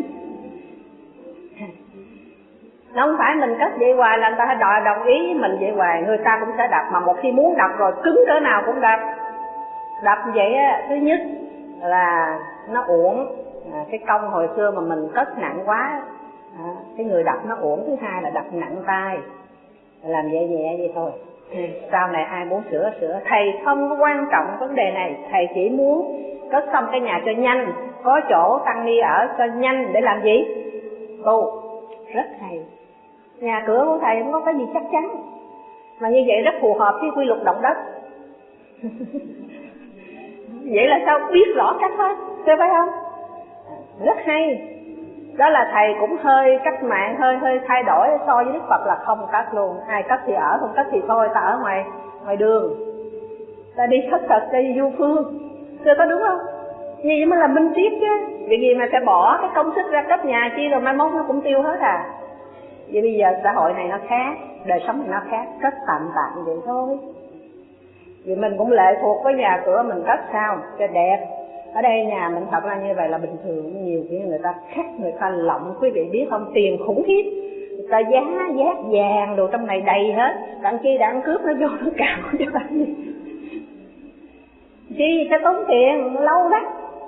Nó không phải mình cất vậy hoài là người ta đòi đồng ý với mình vậy hoài, người ta cũng sẽ đập, mà một khi muốn đập rồi cứng cỡ nào cũng đập. Đập vậy á, thứ nhất là nó uổng à, cái công hồi xưa mà mình cất nặng quá, à, cái người đập nó uổng. Thứ hai là đập nặng tay, làm nhẹ nhẹ vậy thôi. Ừ. Sau này ai muốn sửa sửa, thầy không có quan trọng vấn đề này, thầy chỉ muốn cất xong cái nhà cho nhanh, có chỗ tăng ni ở cho nhanh, để làm gì? Tu. Rất hay. Nhà cửa của thầy không có cái gì chắc chắn, mà như vậy rất phù hợp với quy luật động đất. Vậy là sao biết rõ cách pháp, phải không? Rất hay. Đó là thầy cũng hơi cách mạng, hơi hơi thay đổi so với Đức Phật là không cắt luôn. Ai cắt thì ở, không cắt thì thôi, ta ở ngoài ngoài đường, ta đi thất thực, ta đi du phương, chưa có đúng không? Như vậy mới là minh triết chứ. Vì gì mà phải bỏ cái công sức ra cấp nhà chi rồi mai mốt nó cũng tiêu hết à. Vậy bây giờ xã hội này nó khác, đời sống này nó khác, rất tạm tạm vậy thôi. Vì mình cũng lệ thuộc với nhà cửa mình cất sao cho đẹp. Ở đây nhà mình thật là như vậy là bình thường. Nhiều khi người ta khắc, người ta lộng, quý vị biết không, tiền khủng khiếp. Người ta giá giác vàng đồ trong này đầy hết. Đặng chi đặng cướp nó vô nó cạo cho bạn gì. Chi sẽ tốn tiền lâu lắm.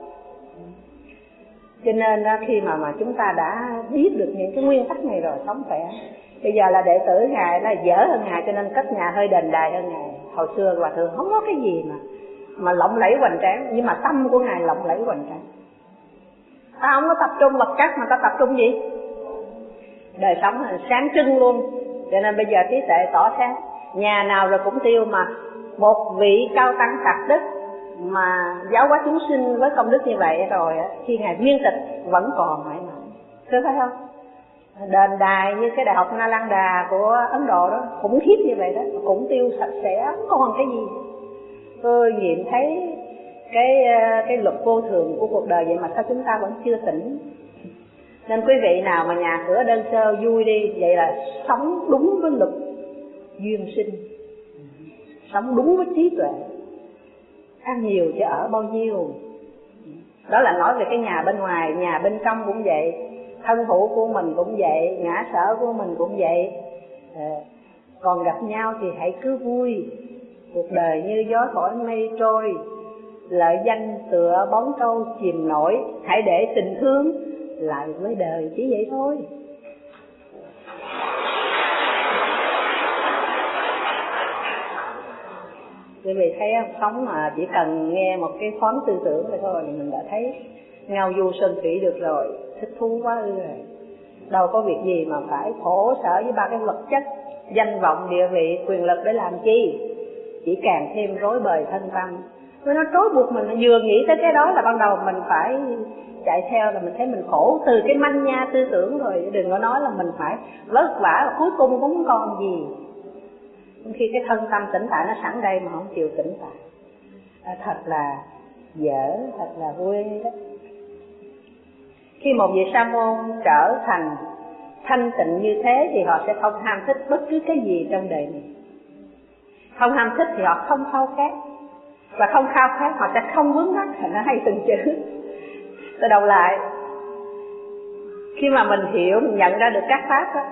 Cho nên khi mà mà chúng ta đã biết được những cái nguyên tắc này rồi sống khỏe. Bây giờ là đệ tử Ngài là dở hơn Ngài, cho nên cất nhà hơi đền đài hơn Ngài. Hồi xưa Hòa Thượng không có cái gì mà mà lộng lẫy hoành tráng, nhưng mà tâm của Ngài lộng lẫy hoành tráng. Ta không có tập trung vật chất mà ta tập trung gì? Đời sống là sáng trưng luôn. Cho nên bây giờ trí tuệ tỏ sáng. Nhà nào rồi cũng tiêu, mà một vị cao tăng tạc đức mà giáo hóa chúng sinh với công đức như vậy rồi, khi Ngài viên tịch vẫn còn mãi mãi. Thế phải không? Đền đài như cái đại học Nalanda của Ấn Độ đó, khủng khiếp như vậy đó, cũng tiêu sạch sẽ, không còn cái gì. Tôi nhìn thấy cái cái luật vô thường của cuộc đời vậy mà sao chúng ta vẫn chưa tỉnh. Nên quý vị nào mà nhà cửa đơn sơ vui đi, vậy là sống đúng với luật duyên sinh, sống đúng với trí tuệ. Ăn nhiều chứ ở bao nhiêu. Đó là nói về cái nhà bên ngoài. Nhà bên trong cũng vậy, thân hữu của mình cũng vậy, ngã sở của mình cũng vậy. à, Còn gặp nhau thì hãy cứ vui. Cuộc đời như gió thổi mây trôi, lợi danh tựa bóng trâu chìm nổi. Hãy để tình thương lại với đời, chỉ vậy thôi. Quý vị thấy không, sống mà chỉ cần nghe một cái thoáng tư tưởng thôi thôi thì mình đã thấy ngao du sơn thủy được rồi, thích thú quá ư rồi. Đâu có việc gì mà phải khổ sở với ba cái vật chất, danh vọng, địa vị, quyền lực để làm chi? Chỉ càng thêm rối bời thân tâm. Vì nó trói buộc mình, vừa nghĩ tới cái đó là ban đầu mình phải chạy theo, là mình thấy mình khổ từ cái manh nha tư tưởng rồi. Đừng có nói là mình phải vất vả và cuối cùng cũng không còn gì. Khi cái thân tâm tỉnh tại nó sẵn đây mà không chịu tỉnh tại, à, thật là dở, thật là vui đó. Khi một vị sa môn trở thành thanh tịnh như thế thì họ sẽ không ham thích bất cứ cái gì trong đời này. Không ham thích thì họ không khao khát, và không khao khát họ sẽ không vướng mắc. Nó hay từng chữ. Tôi đọc lại. Khi mà mình hiểu, mình nhận ra được các pháp đó.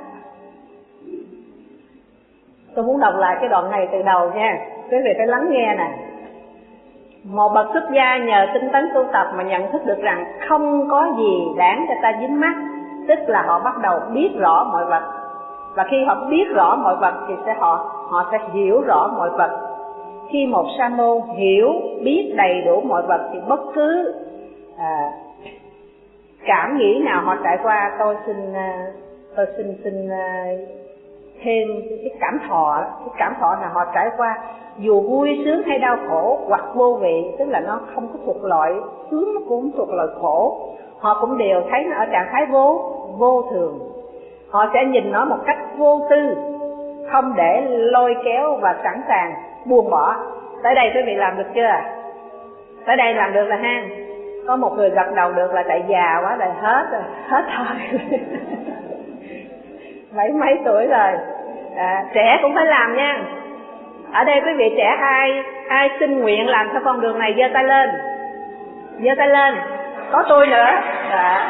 Tôi muốn đọc lại cái đoạn này từ đầu nha, quý vị phải lắng nghe nè. Một bậc xuất gia nhờ tinh tấn tu tập mà nhận thức được rằng không có gì đáng cho ta dính mắc, tức là họ bắt đầu biết rõ mọi vật. Và khi họ biết rõ mọi vật thì sẽ họ họ sẽ hiểu rõ mọi vật. Khi một sa môn hiểu biết đầy đủ mọi vật thì bất cứ à, cảm nghĩ nào họ trải qua, tôi xin tôi xin xin thêm cái cảm thọ, cái cảm thọ nào họ trải qua, dù vui sướng hay đau khổ hoặc vô vị, tức là nó không có thuộc loại sướng, nó cũng không thuộc loại khổ, họ cũng đều thấy nó ở trạng thái vô vô thường. Họ sẽ nhìn nó một cách vô tư, không để lôi kéo và sẵn sàng buông bỏ. Tới đây quý vị làm được chưa? Tới đây làm được là ha. Có một người gật đầu được là tại già quá rồi, hết rồi, hết thôi. Mấy mấy tuổi rồi. À, trẻ cũng phải làm nha. Ở đây quý vị trẻ ai ai xin nguyện làm theo con đường này giơ tay lên. Giơ tay lên. Có tôi nữa. Đó.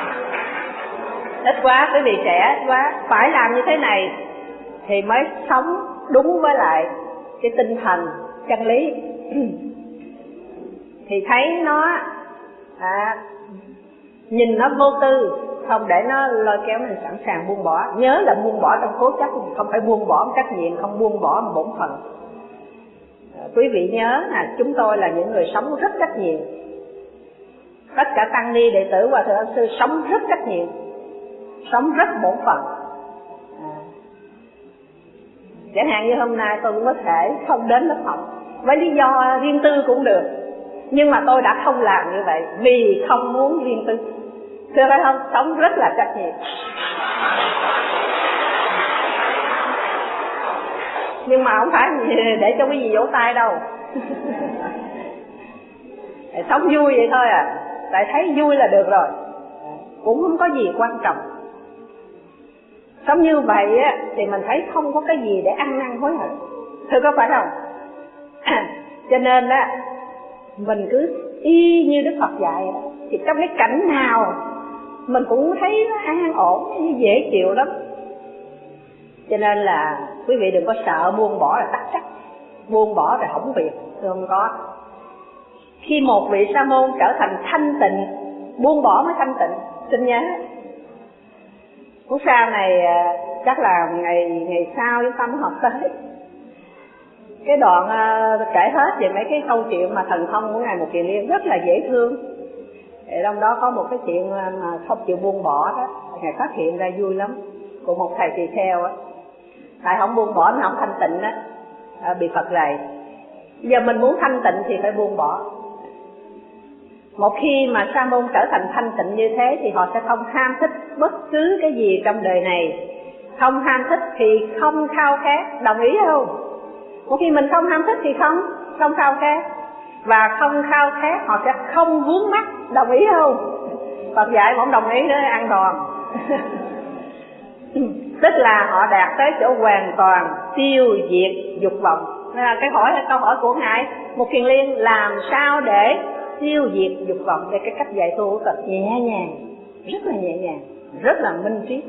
Ít quá, quý vị trẻ ít quá. Phải làm như thế này thì mới sống đúng với lại cái tinh thần chân lý. Thì thấy nó à, nhìn nó vô tư, không để nó lôi kéo mình, sẵn sàng buông bỏ. Nhớ là buông bỏ trong cố chấp, không phải buông bỏ một trách nhiệm, không buông bỏ một bổn phận. À, quý vị nhớ là chúng tôi là những người sống rất trách nhiệm. Tất cả tăng ni đệ tử Hòa Thượng Ân Sư sống rất trách nhiệm, sống rất bổn phận. À, chẳng hạn như hôm nay tôi cũng có thể không đến lớp học, với lý do riêng tư cũng được, nhưng mà tôi đã không làm như vậy vì không muốn riêng tư. Thưa phải không? Sống rất là trách nhiệm. Nhưng mà không phải để cho cái gì vỗ tay đâu. Sống vui vậy thôi à, tại thấy vui là được rồi, cũng không có gì quan trọng. Sống như vậy á thì mình thấy không có cái gì để ăn năn hối hận. Thưa có phải không? Cho nên á mình cứ y như Đức Phật dạy đó, thì trong cái cảnh nào mình cũng thấy nó an ổn, dễ chịu lắm. Cho nên là quý vị đừng có sợ buông bỏ là tắc trách, buông bỏ rồi hỏng việc. Thưa không có. Khi một vị sa môn trở thành thanh tịnh, buông bỏ mới thanh tịnh. Xin nhớ. Phút sau này chắc là ngày ngày sau chúng ta mới học tới cái đoạn uh, kể hết về mấy cái câu chuyện mà thần thông của Ngài Một Kiền Liên rất là dễ thương. Thì trong đó có một cái chuyện mà không chịu buông bỏ đó, Ngài phát hiện ra vui lắm, của một thầy tỳ kheo á. Tại không buông bỏ nó không thanh tịnh á, à, bị Phật rầy. Giờ mình muốn thanh tịnh thì phải buông bỏ. Một khi mà sa môn trở thành thanh tịnh như thế thì họ sẽ không ham thích bất cứ cái gì trong đời này. Không ham thích thì không khao khát, đồng ý không? Một khi mình không ham thích thì không, không khao khát. Và không khao khát họ sẽ không vướng mắc, đồng ý không? Phật dạy không đồng ý nữa, an toàn. Tức là họ đạt tới chỗ hoàn toàn tiêu diệt dục vọng. Cái hỏi câu hỏi của Ngài Một Kiền Liên, làm sao để tiêu diệt dục vọng? Đây cái cách dạy tu thật nhẹ nhàng, rất là nhẹ nhàng, rất là minh triết.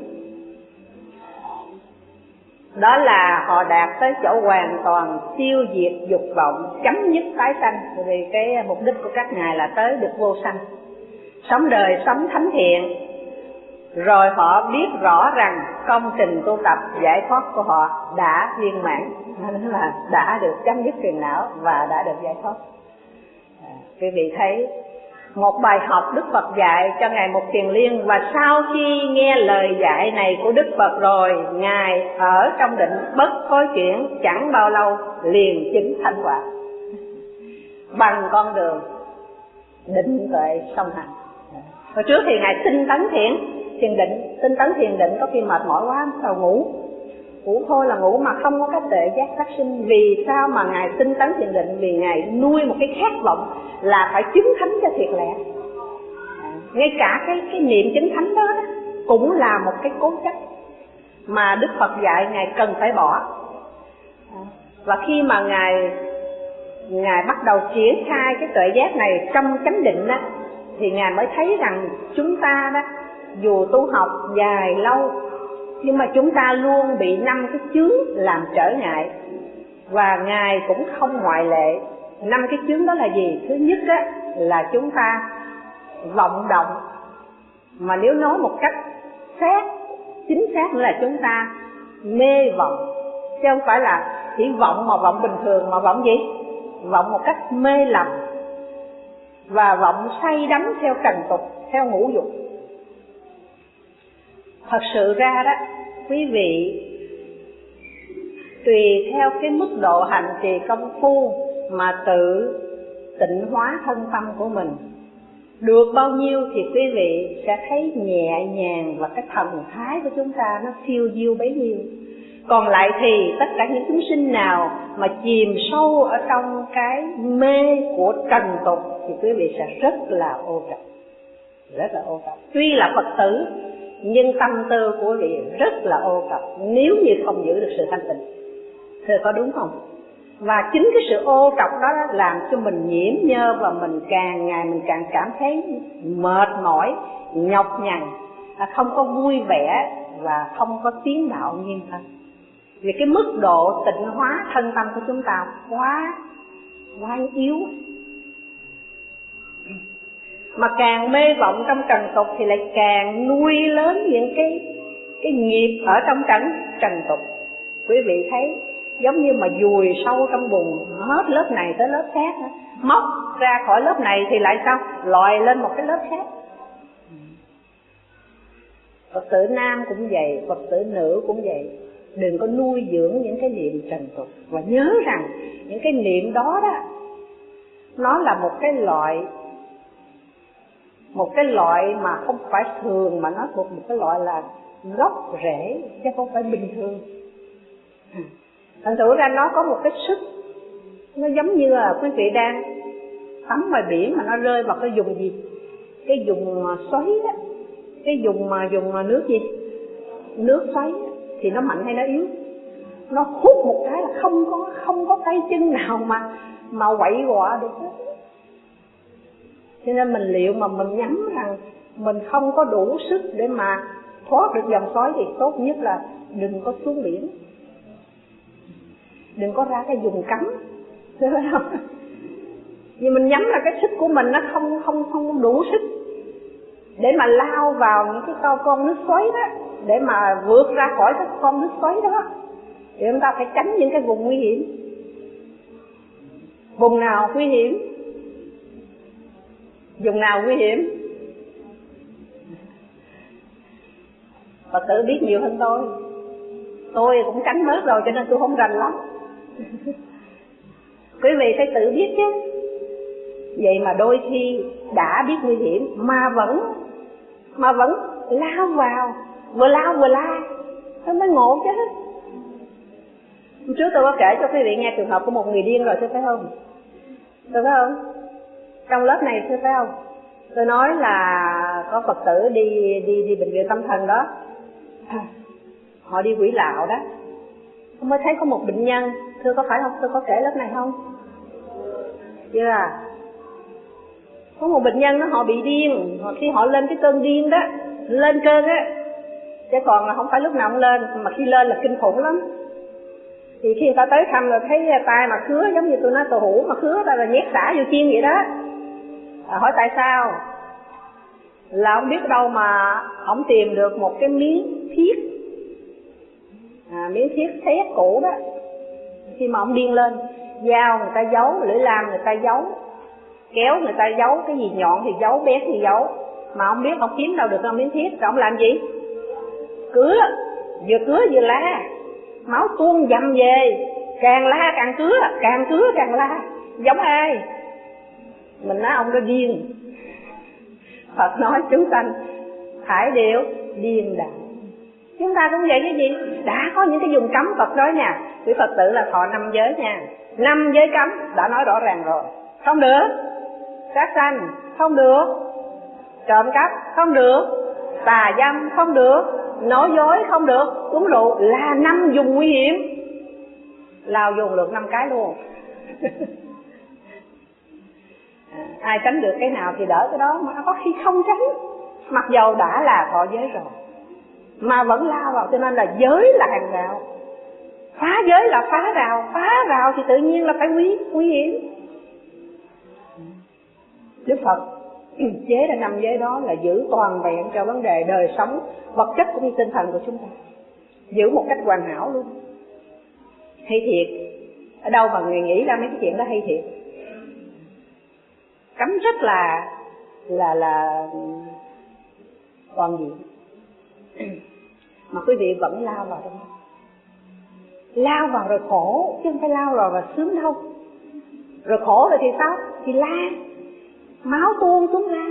Đó là họ đạt tới chỗ hoàn toàn tiêu diệt dục vọng, chấm dứt tái sanh. Vì cái mục đích của các ngài là tới được vô sanh, sống đời sống thánh thiện. Rồi họ biết rõ rằng công trình tu tập giải thoát của họ đã viên mãn, nên là đã được chấm dứt phiền não và đã được giải thoát. À, quý vị thấy một bài học Đức Phật dạy cho Ngài Một Kiền Liên, và sau khi nghe lời dạy này của Đức Phật rồi, Ngài ở trong định bất hối chuyển, chẳng bao lâu liền chứng thanh quả bằng con đường định tuệ song hành. Hồi trước thì Ngài tinh tấn thiền thiền định, tinh tấn thiền định có khi mệt mỏi quá sao ngủ, ngủ thôi là ngủ mà không có cái tuệ giác phát sinh. Vì sao mà Ngài tinh tấn thiền định? Vì Ngài nuôi một cái khát vọng là phải chứng thánh cho thiệt lẹ. À, ngay cả cái cái niệm chứng thánh đó, đó cũng là một cái cố chấp mà Đức Phật dạy Ngài cần phải bỏ. À, và khi mà Ngài Ngài bắt đầu triển khai cái tuệ giác này trong chánh định đó, thì Ngài mới thấy rằng chúng ta đó dù tu học dài lâu nhưng mà chúng ta luôn bị năm cái chướng làm trở ngại, và Ngài cũng không ngoại lệ. Năm cái chướng đó là gì? Thứ nhất á, là chúng ta vọng động, mà nếu nói một cách xác chính xác nữa là chúng ta mê vọng, chứ không phải là chỉ vọng mà vọng bình thường, mà vọng gì? Vọng một cách mê lầm, và vọng say đắm theo trần tục, theo ngũ dục. Thật sự ra đó quý vị, tùy theo cái mức độ hành trì công phu mà tự tịnh hóa thân tâm của mình được bao nhiêu thì quý vị sẽ thấy nhẹ nhàng, và cái thần thái của chúng ta nó phiêu diêu bấy nhiêu. Còn lại thì tất cả những chúng sinh nào mà chìm sâu ở trong cái mê của trần tục thì quý vị sẽ rất là ô trọc, rất là ô trọc. Tuy là Phật tử nhưng tâm tư của quý vị rất là ô trọc nếu như không giữ được sự thanh tịnh. Thưa có đúng không? Và chính cái sự ô trọc đó làm cho mình nhiễm nhơ, và mình càng ngày mình càng cảm thấy mệt mỏi, nhọc nhằn, không có vui vẻ và không có tiến đạo nghiêm thân. Vì cái mức độ tịnh hóa thân tâm của chúng ta quá quá yếu. Mà càng mê vọng trong trần tục thì lại càng nuôi lớn những cái cái nghiệp ở trong trần trần tục. Quý vị thấy giống như mà dùi sâu trong bùn, hết lớp này tới lớp khác, móc ra khỏi lớp này thì lại sao? Lòi lên một cái lớp khác. Phật tử nam cũng vậy, Phật tử nữ cũng vậy. đừng có nuôi dưỡng những cái niệm trần tục. Và nhớ rằng những cái niệm đó đó, nó là một cái loại một cái loại mà không phải thường, mà nó thuộc một cái loại là gốc rễ chứ không phải bình thường. Thành thử ra nó có một cái sức, nó giống như là quý vị đang tắm ngoài biển mà nó rơi vào cái vùng gì, cái vùng xoáy đó, cái vùng mà dùng nước gì, nước xoáy đó, thì nó mạnh hay nó yếu? Nó hút một cái là không có không có tay chân nào mà mà quậy quọ được hết. Cho nên mình liệu mà mình nhắm rằng mình không có đủ sức để mà thoát được dòng xoáy thì tốt nhất là đừng có xuống biển, đừng có ra cái vùng cấm, thấy không? Vì mình nhắm là cái sức của mình nó không không không đủ sức để mà lao vào những cái con con nước xoáy đó, để mà vượt ra khỏi cái con nước xoáy đó. Thì chúng ta phải tránh những cái vùng nguy hiểm. Vùng nào nguy hiểm? Vùng nào nguy hiểm? Phật tử biết nhiều hơn tôi. Tôi cũng tránh bớt rồi cho nên tôi không rành lắm. Quý vị phải tự biết chứ. Vậy mà đôi khi đã biết nguy hiểm mà vẫn mà vẫn lao vào, vừa lao vừa la, nó mới ngộ chứ. Hôm trước tôi có kể cho quý vị nghe trường hợp của một người điên rồi, tôi phải không? Tôi phải không? Trong lớp này tôi phải không? Tôi nói là có Phật tử đi đi đi bệnh viện tâm thần đó, họ đi quỷ lạo đó, tôi mới thấy có một bệnh nhân. Thưa có phải không? Tôi có kể lớp này không? Chưa à? Có một bệnh nhân đó họ bị điên, khi họ lên cái cơn điên đó, lên cơn á, chứ còn là không phải lúc nào cũng lên, mà khi lên là kinh khủng lắm. Thì khi người ta tới thăm là thấy tay mà khứa, giống như tôi nói tù hủ mà khứa ta là nhét xả vô chiên vậy đó. À, hỏi tại sao? Là không biết đâu mà ổng tìm được một cái miếng thiết, à, miếng thiết thép cũ đó. Khi mà ổng điên lên, dao người ta giấu, lưỡi lam người ta giấu, kéo người ta giấu, cái gì nhọn thì giấu, bét thì giấu. Mà ông biết ông kiếm đâu được cái miếng thiết, rồi ông làm gì? Cứa, vừa cứa vừa la, máu tuôn dầm về, càng la càng cứa, càng cứa càng la. Giống ai? Mình nói ông đó điên. Phật nói chúng sanh thải điệu điên đạo. Chúng ta cũng vậy chứ gì? Đã có những cái vùng cấm Phật nói nha, quý Phật tử là thọ năm giới nha. Năm giới cấm đã nói rõ ràng rồi. Không được sát sanh, không được trộm cắp, không được tà dâm, không được nói dối, không được uống rượu, là năm vùng nguy hiểm. Lao dùng được năm cái luôn. À, ai tránh được cái nào thì đỡ cái đó, mà có khi không tránh, mặc dầu đã là thọ giới rồi mà vẫn lao vào. Cho nên là giới là hàng rào, phá giới là phá rào. Phá rào thì tự nhiên là phải nguy nguy hiểm. Đức Phật chế ra năm giới đó là giữ toàn vẹn cho vấn đề đời sống vật chất cũng như tinh thần của chúng ta, giữ một cách hoàn hảo luôn. Hay thiệt, ở đâu mà người nghĩ ra mấy cái chuyện đó hay thiệt. Cấm rất là là là còn gì mà quý vị vẫn lao vào trong đó. Lao vào rồi khổ, chứ không phải lao vào và sướng đâu. Rồi khổ rồi thì sao? Thì la, máu tuôn xuống la.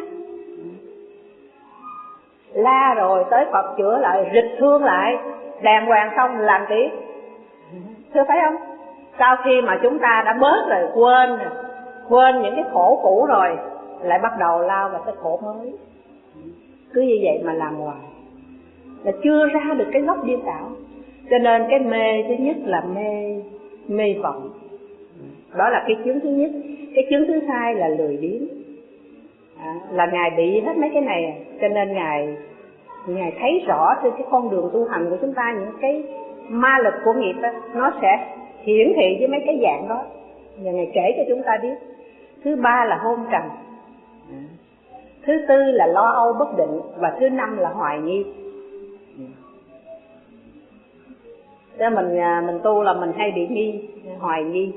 La rồi tới Phật chữa lại, rịch thương lại, đàng hoàng xong làm tí. Thưa phải không? Sau khi mà chúng ta đã bớt rồi, quên quên những cái khổ cũ rồi, lại bắt đầu lao vào cái khổ mới. Cứ như vậy mà làm hoài là chưa ra được cái gốc điên đảo. Cho nên cái mê thứ nhất là mê mê vọng, đó là cái chướng thứ nhất. Cái chướng thứ hai là lười biếng, à, là Ngài bị hết mấy cái này. Cho nên Ngài Ngài thấy rõ trên cái con đường tu hành của chúng ta, những cái ma lực của nghiệp đó, nó sẽ hiển thị với mấy cái dạng đó, và Ngài kể cho chúng ta biết. Thứ ba là hôn trầm, thứ tư là lo âu bất định, và thứ năm là hoài nghi. Cho mình mình tu là mình hay bị nghi, hoài nghi.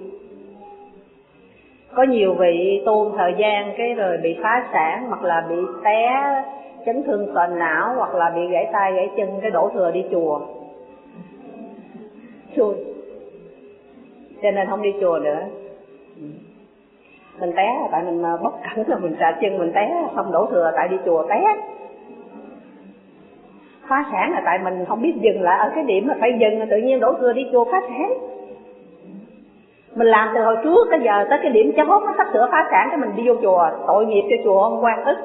Có nhiều vị tu thời gian cái rồi bị phá sản, hoặc là bị té chấn thương sọ não, hoặc là bị gãy tay gãy chân cái đổ thừa đi chùa. xui, cho nên không đi chùa nữa. Mình té là tại mình bất cẩn, là mình sợ chân mình té không đổ thừa, tại đi chùa té. Phá sản là tại mình không biết dừng lại ở cái điểm mà phải dừng, tự nhiên đổ thừa đi chùa phá sản. Mình làm từ hồi trước tới giờ tới cái điểm chót nó sắp sửa phá sản, cái mình đi vô chùa, tội nghiệp cho chùa không quan ức.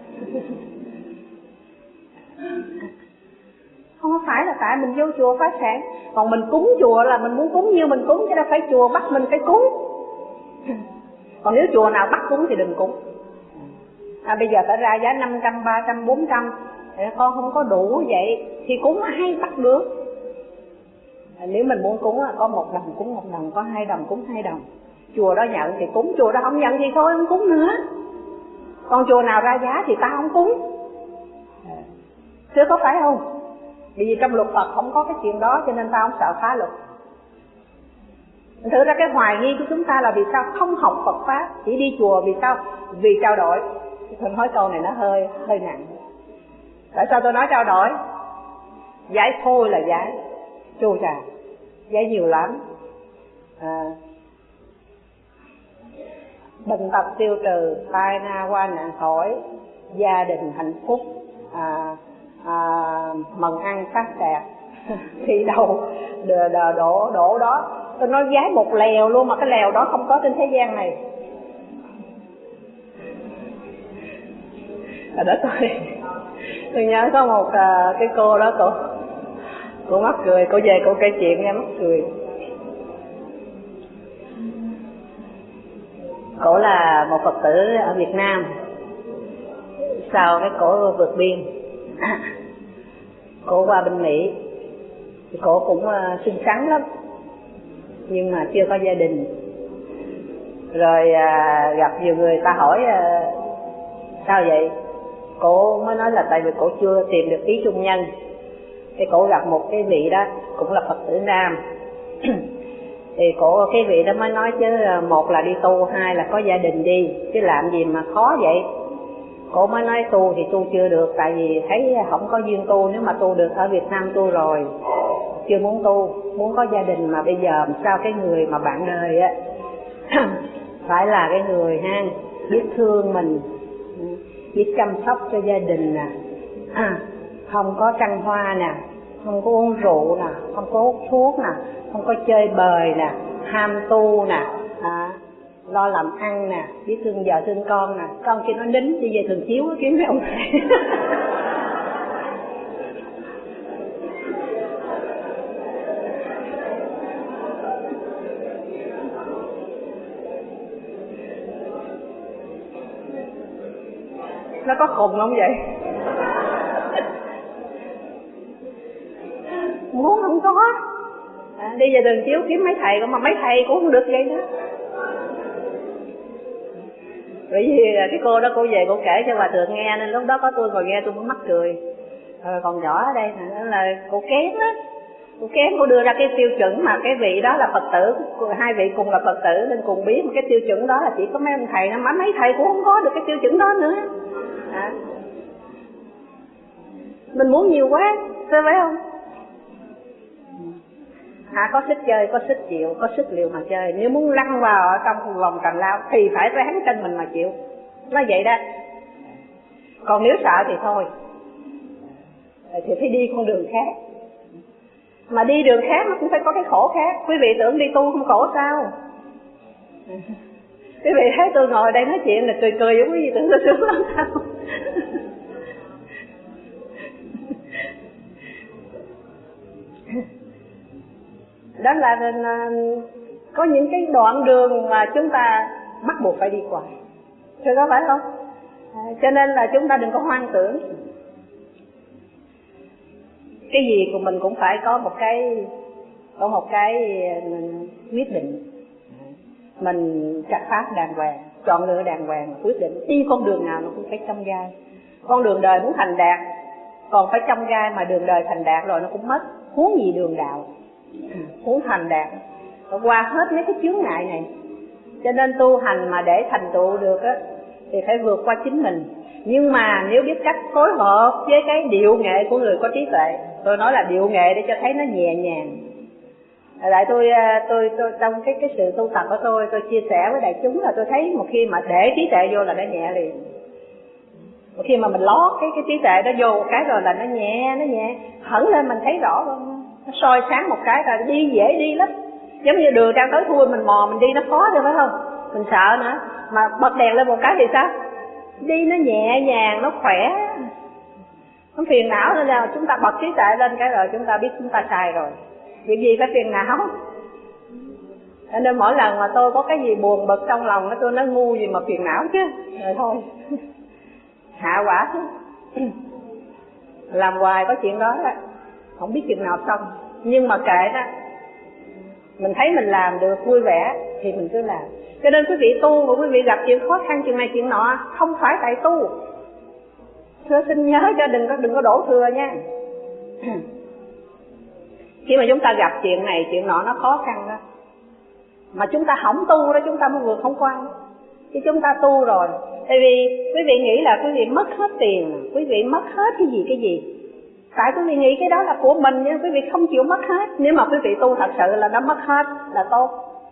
Không phải là tại mình vô chùa phá sản. Còn mình cúng chùa là mình muốn cúng như mình cúng, chứ đâu phải chùa bắt mình phải cúng. Còn nếu chùa nào bắt cúng thì đừng cúng. À, bây giờ phải ra giá năm trăm, ba trăm, bốn trăm, con không có đủ vậy thì cúng ai bắt được. À, nếu mình muốn cúng có một đồng cúng một đồng, có hai đồng cúng hai đồng. Chùa đó nhận thì cúng, chùa đó không nhận thì thôi không cúng nữa. Còn chùa nào ra giá thì ta không cúng. Chứ có phải không? Vì trong luật Phật không có cái chuyện đó, cho nên ta không sợ phá luật. Thực ra cái hoài nghi của chúng ta là vì sao không học Phật Pháp, chỉ đi chùa vì sao? Vì trao đổi. Tôi nói câu này nó hơi hơi nặng. Tại sao tôi nói trao đổi? Giải thôi là giải, chô trà, giải nhiều lắm. À, bệnh tật tiêu trừ, tai na qua nạn khỏi, gia đình hạnh phúc, à, à, mần ăn phát đạt. Thì đâu đổ, đổ, đổ đó. Tôi nói giái một lèo luôn mà cái lèo đó không có trên thế gian này. Ở đó tôi tôi nhớ có một uh, cái cô đó, cô cô mắc cười, cô về cô kể chuyện nghe mắc cười. Cổ là một Phật tử ở Việt Nam, sau cái cổ vượt biên cổ qua bên Mỹ thì cổ cũng uh, xinh xắn lắm, nhưng mà chưa có gia đình. Rồi à, gặp nhiều người ta hỏi à, sao vậy, cổ mới nói là tại vì cổ chưa tìm được ý chung nhân. Thì cổ gặp một cái vị đó cũng là Phật tử nam thì cổ cái vị đó mới nói chứ một là đi tu, hai là có gia đình đi, chứ làm gì mà khó vậy. Cổ mới nói tu thì tu chưa được, tại vì thấy không có duyên tu. Nếu mà tu được ở Việt Nam tu rồi, chưa muốn tu, muốn có gia đình. Mà bây giờ sao cái người mà bạn đời á phải là cái người ha biết thương mình, biết chăm sóc cho gia đình nè, à, không có trăng hoa nè, không có uống rượu nè, không có hút thuốc nè, không có chơi bời nè, ham tu nè, à, lo làm ăn nè, biết thương vợ thương con nè. Con kia nó đính đi về Thường Chiếu kiếm mấy ông thầy nó có khùng không vậy? Muốn không có à, đi về Thường Chiếu kiếm mấy thầy, mà mấy thầy cũng không được vậy nữa. Bởi vì cái cô đó cô về cô kể cho Hòa Thượng nghe, nên lúc đó có tôi ngồi nghe tôi cũng mắc cười. Rồi còn nhỏ ở đây là cô kém á, cô kém, cô đưa ra cái tiêu chuẩn mà cái vị đó là Phật tử, hai vị cùng là Phật tử nên cùng biết, mà cái tiêu chuẩn đó là chỉ có mấy ông thầy, mà mấy thầy cũng không có được cái tiêu chuẩn đó nữa. À, mình muốn nhiều quá, phải phải không? À, có sức chơi, có sức chịu, có sức liệu mà chơi. Nếu muốn lăn vào ở trong vòng trần lao thì phải ráng chân mình mà chịu. Nói vậy đó. Còn nếu sợ thì thôi, thì phải đi con đường khác. Mà đi đường khác nó cũng phải có cái khổ khác. Quý vị tưởng đi tu không khổ sao? Quý vị thấy tôi ngồi đây nói chuyện là cười cười với quý vị tưởng tôi sướng lắm sao? Đó là, là có những cái đoạn đường mà chúng ta bắt buộc phải đi qua, chứ có phải không? À, cho nên là chúng ta đừng có hoang tưởng. Cái gì của mình cũng phải có một cái có một cái quyết định. Mình trắc pháp đàng hoàng, chọn lựa đàng hoàng, quyết định đi con đường nào nó cũng phải trong gai. Con đường đời muốn thành đạt còn phải trong gai, mà đường đời thành đạt rồi nó cũng mất, huống gì đường đạo. Muốn thành đạt qua hết mấy cái chướng ngại này. Cho nên tu hành mà để thành tựu được á thì phải vượt qua chính mình. Nhưng mà nếu biết cách phối hợp với cái điệu nghệ của người có trí tuệ, tôi nói là điệu nghệ để cho thấy nó nhẹ nhàng, Lại tôi, tôi tôi trong cái cái sự tu tập của tôi, tôi chia sẻ với đại chúng là tôi thấy một khi mà để trí tuệ vô là nó nhẹ liền. Một khi mà mình lót cái cái trí tuệ đó vô một cái rồi là nó nhẹ, nó nhẹ hẳn lên, mình thấy rõ luôn, nó soi sáng một cái rồi đi dễ đi lắm. Giống như đường đang tới thui mình mò mình đi nó khó rồi phải không? Mình sợ nữa, mà bật đèn lên một cái thì sao? Đi nó nhẹ nhàng, nó khỏe, không phiền não. Nên là chúng ta bật trí tuệ lên cái rồi chúng ta biết chúng ta sai rồi, việc gì phải phiền não. Cho nên mỗi lần mà tôi có cái gì buồn bực trong lòng, tôi nói ngu gì mà phiền não chứ, rồi thôi hạ quả chứ. Làm hoài có chuyện đó đó, không biết chừng nào xong. Nhưng mà kệ đó, mình thấy mình làm được vui vẻ thì mình cứ làm. Cho nên quý vị tu mà quý vị gặp chuyện khó khăn, chuyện này chuyện nọ, không phải tại tu. Thưa xin nhớ cho đừng có đừng có đổ thừa nha. Khi mà chúng ta gặp chuyện này chuyện nọ nó khó khăn đó, mà chúng ta không tu đó, chúng ta mới vượt không qua. Chứ chúng ta tu rồi, tại vì quý vị nghĩ là quý vị mất hết tiền, quý vị mất hết cái gì cái gì. Tại quý vị nghĩ cái đó là của mình nha, quý vị không chịu mất hết. Nếu mà quý vị tu thật sự là nó mất hết là tốt.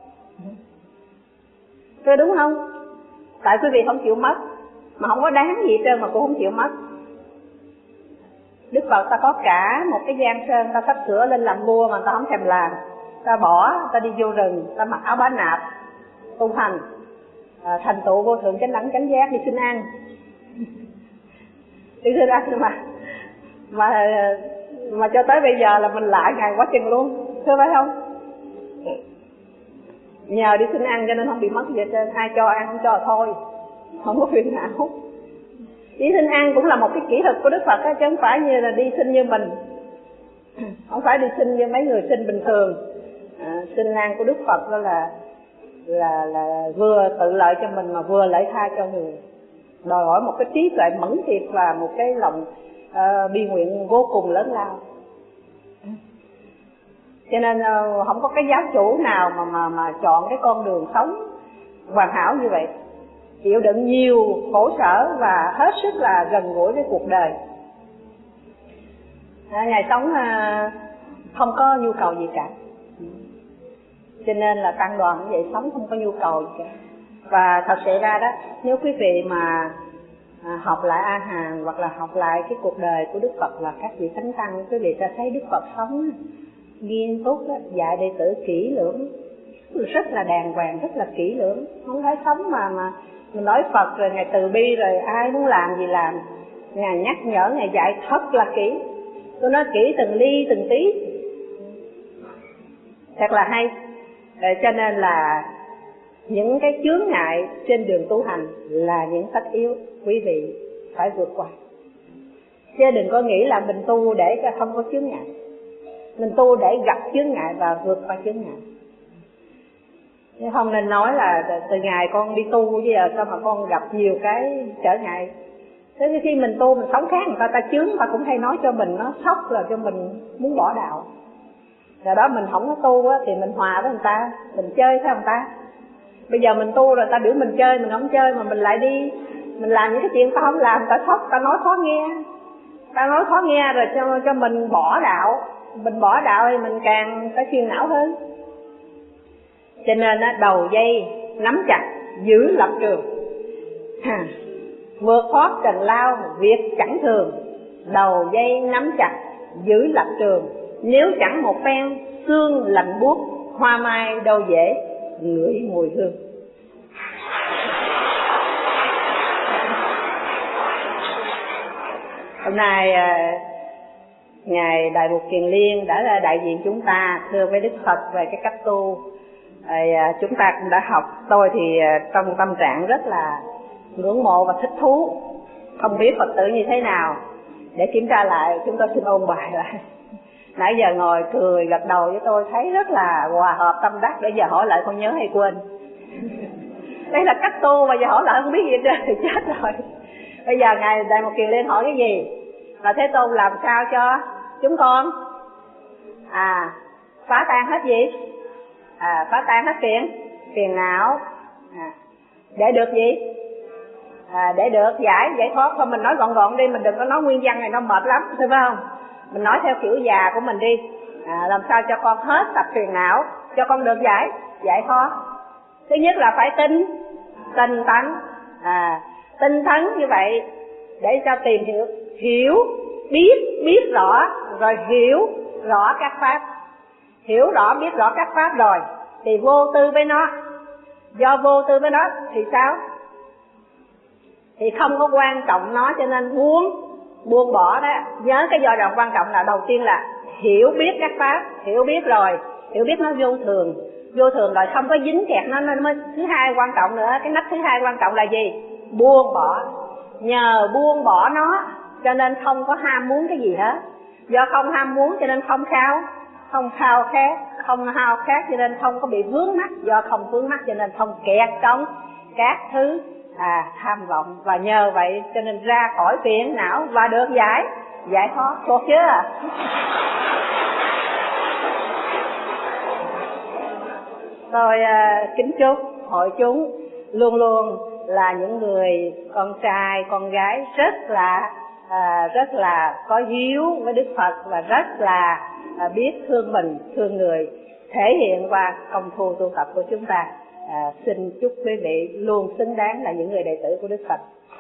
Thế đúng không? Tại quý vị không chịu mất, mà không có đáng gì trơn mà cũng không chịu mất. Đức Phật ta có cả một cái giang sơn, ta sắp sửa lên làm vua mà ta không thèm làm. Ta bỏ, ta đi vô rừng, ta mặc áo bá nạp, tu hành, à, thành tựu vô thượng chánh đẳng chánh giác, đi xin ăn. Đi xin ăn mà mà mà cho tới bây giờ là mình lại Ngài quá chừng luôn, thưa phải không? Nhờ đi xin ăn cho nên không bị mất gì hết trơn, ai cho ăn không cho thôi, không có phiền não. Đi xin ăn cũng là một cái kỹ thuật của Đức Phật đó, chứ không phải như là đi xin như mình, không phải đi xin như mấy người xin bình thường. À, xin ăn của Đức Phật đó là là là vừa tự lợi cho mình mà vừa lợi tha cho người, đòi hỏi một cái trí tuệ mẫn tiệp và một cái lòng uh, bi nguyện vô cùng lớn lao. Cho nên uh, không có cái giáo chủ nào mà mà mà chọn cái con đường sống hoàn hảo như vậy, chịu đựng nhiều khổ sở và hết sức là gần gũi với cuộc đời. À, Ngài sống uh, không có nhu cầu gì cả, cho nên là tăng đoàn như vậy sống không có nhu cầu gì cả. Và thật sự ra đó, nếu quý vị mà à, học lại A Hàm hoặc là học lại cái cuộc đời của Đức Phật và các vị thánh tăng, quý vị sẽ thấy Đức Phật sống nghiêm túc đó, dạy đệ tử kỹ lưỡng, rất là đàng hoàng, rất là kỹ lưỡng. Không phải sống mà mà mình nói Phật rồi Ngài từ bi rồi ai muốn làm gì làm. Ngài nhắc nhở, Ngài dạy thật là kỹ. Tôi nói kỹ từng ly từng tí, thật là hay. Để cho nên là những cái chướng ngại trên đường tu hành là những tất yếu quý vị phải vượt qua. Chứ đừng có nghĩ là mình tu để cho không có chướng ngại. Mình tu để gặp chướng ngại và vượt qua chướng ngại. Chứ không nên nói là từ ngày con đi tu bây giờ sao mà con gặp nhiều cái trở ngại. Thế khi mình tu mình sống khác người ta, ta chướng ta cũng hay nói cho mình, nó sốc là cho mình muốn bỏ đạo. Rồi đó mình không có tu á, thì mình hòa với người ta, mình chơi theo người ta. Bây giờ mình tu rồi ta biểu mình chơi, mình không chơi mà mình lại đi, mình làm những cái chuyện ta không làm, ta sốc, ta nói khó nghe. Ta nói khó nghe rồi cho cho mình bỏ đạo. Mình bỏ đạo thì mình càng phải phiền não hơn. Cho nên á, đầu dây nắm chặt, giữ lập trường. À, vượt thoát trần lao, việc chẳng thường. Đầu dây nắm chặt, giữ lập trường. Nếu chẳng một phen xương lạnh buốt, hoa mai đâu dễ ngửi mùi hương. Hôm nay Ngài Đại Mục Kiền Liên đã là đại diện chúng ta thưa với Đức Phật về cái cách tu. Chúng ta cũng đã học, tôi thì trong tâm trạng rất là ngưỡng mộ và thích thú. Không biết Phật tử như thế nào, để kiểm tra lại chúng ta xin ôn bài lại. Nãy giờ ngồi cười gật đầu với tôi thấy rất là hòa hợp tâm đắc. Để giờ hỏi lại con nhớ hay quên. Đây là cách tu mà giờ hỏi lại không biết gì hết trơn thì chết rồi. Bây giờ Ngài Đại Mục Kiền Liên hỏi cái gì? Là Thế Tôn làm sao cho chúng con à phá tan hết gì? À phá tan hết phiền phiền não. À, để được gì? À, để được giải giải thoát. Thôi mình nói gọn gọn đi, mình đừng có nói nguyên văn này nó mệt lắm, thôi phải không? Mình nói theo kiểu già của mình đi. à, làm sao cho con hết sạch phiền não, cho con được giải giải thoát. Thứ nhất là phải tinh tinh tấn, à, tinh tấn như vậy để cho tìm hiểu hiểu biết biết rõ rồi hiểu rõ các pháp, hiểu rõ biết rõ các pháp rồi thì vô tư với nó. Do vô tư với nó thì sao? Thì không có quan trọng nó, cho nên buông buông bỏ đó. Nhớ cái giai đoạn quan trọng là đầu tiên là hiểu biết các pháp, hiểu biết rồi, hiểu biết nó vô thường, vô thường rồi không có dính kẹt nó. Nên mới thứ hai quan trọng nữa, cái nấc thứ hai quan trọng là gì? Buông bỏ. Nhờ buông bỏ nó cho nên không có ham muốn cái gì hết. Do không ham muốn cho nên không khao, không khao khát, không hao khát cho nên không có bị vướng mắc. Do không vướng mắc cho nên không kẹt trong các thứ à, tham vọng. Và nhờ vậy cho nên ra khỏi phiền não và được giải giải thoát. Thuộc chưa? Tôi à, kính chúc hội chúng luôn luôn là những người con trai con gái rất là à, rất là có hiếu với Đức Phật và rất là à, biết thương mình thương người, thể hiện qua công phu tu tập của chúng ta. À, xin chúc quý vị luôn xứng đáng là những người đệ tử của Đức Phật.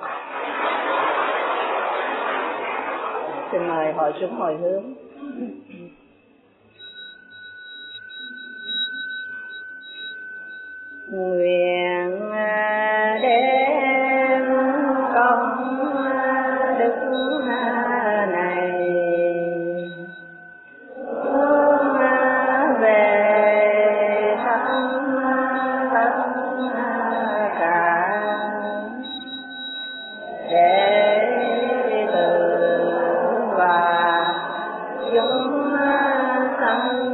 Xin mời hội chúng hồi hướng. Nguyện đem công đức này hướng về thân tất cả đệ tử và chúng sanh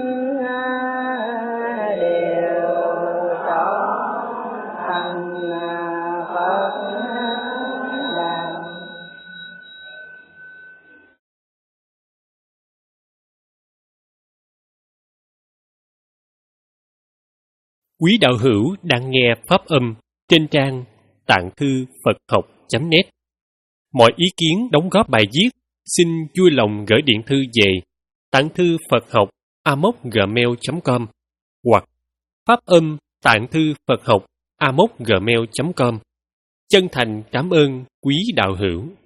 Quý đạo hữu đang nghe pháp âm trên trang tạng thư Phật học chấm net. Mọi ý kiến đóng góp bài viết xin vui lòng gửi điện thư về tạng thư Phật học a m o c gmail chấm com hoặc pháp âm tạng thư Phật học a m o c gmail chấm com. Chân thành cảm ơn quý đạo hữu.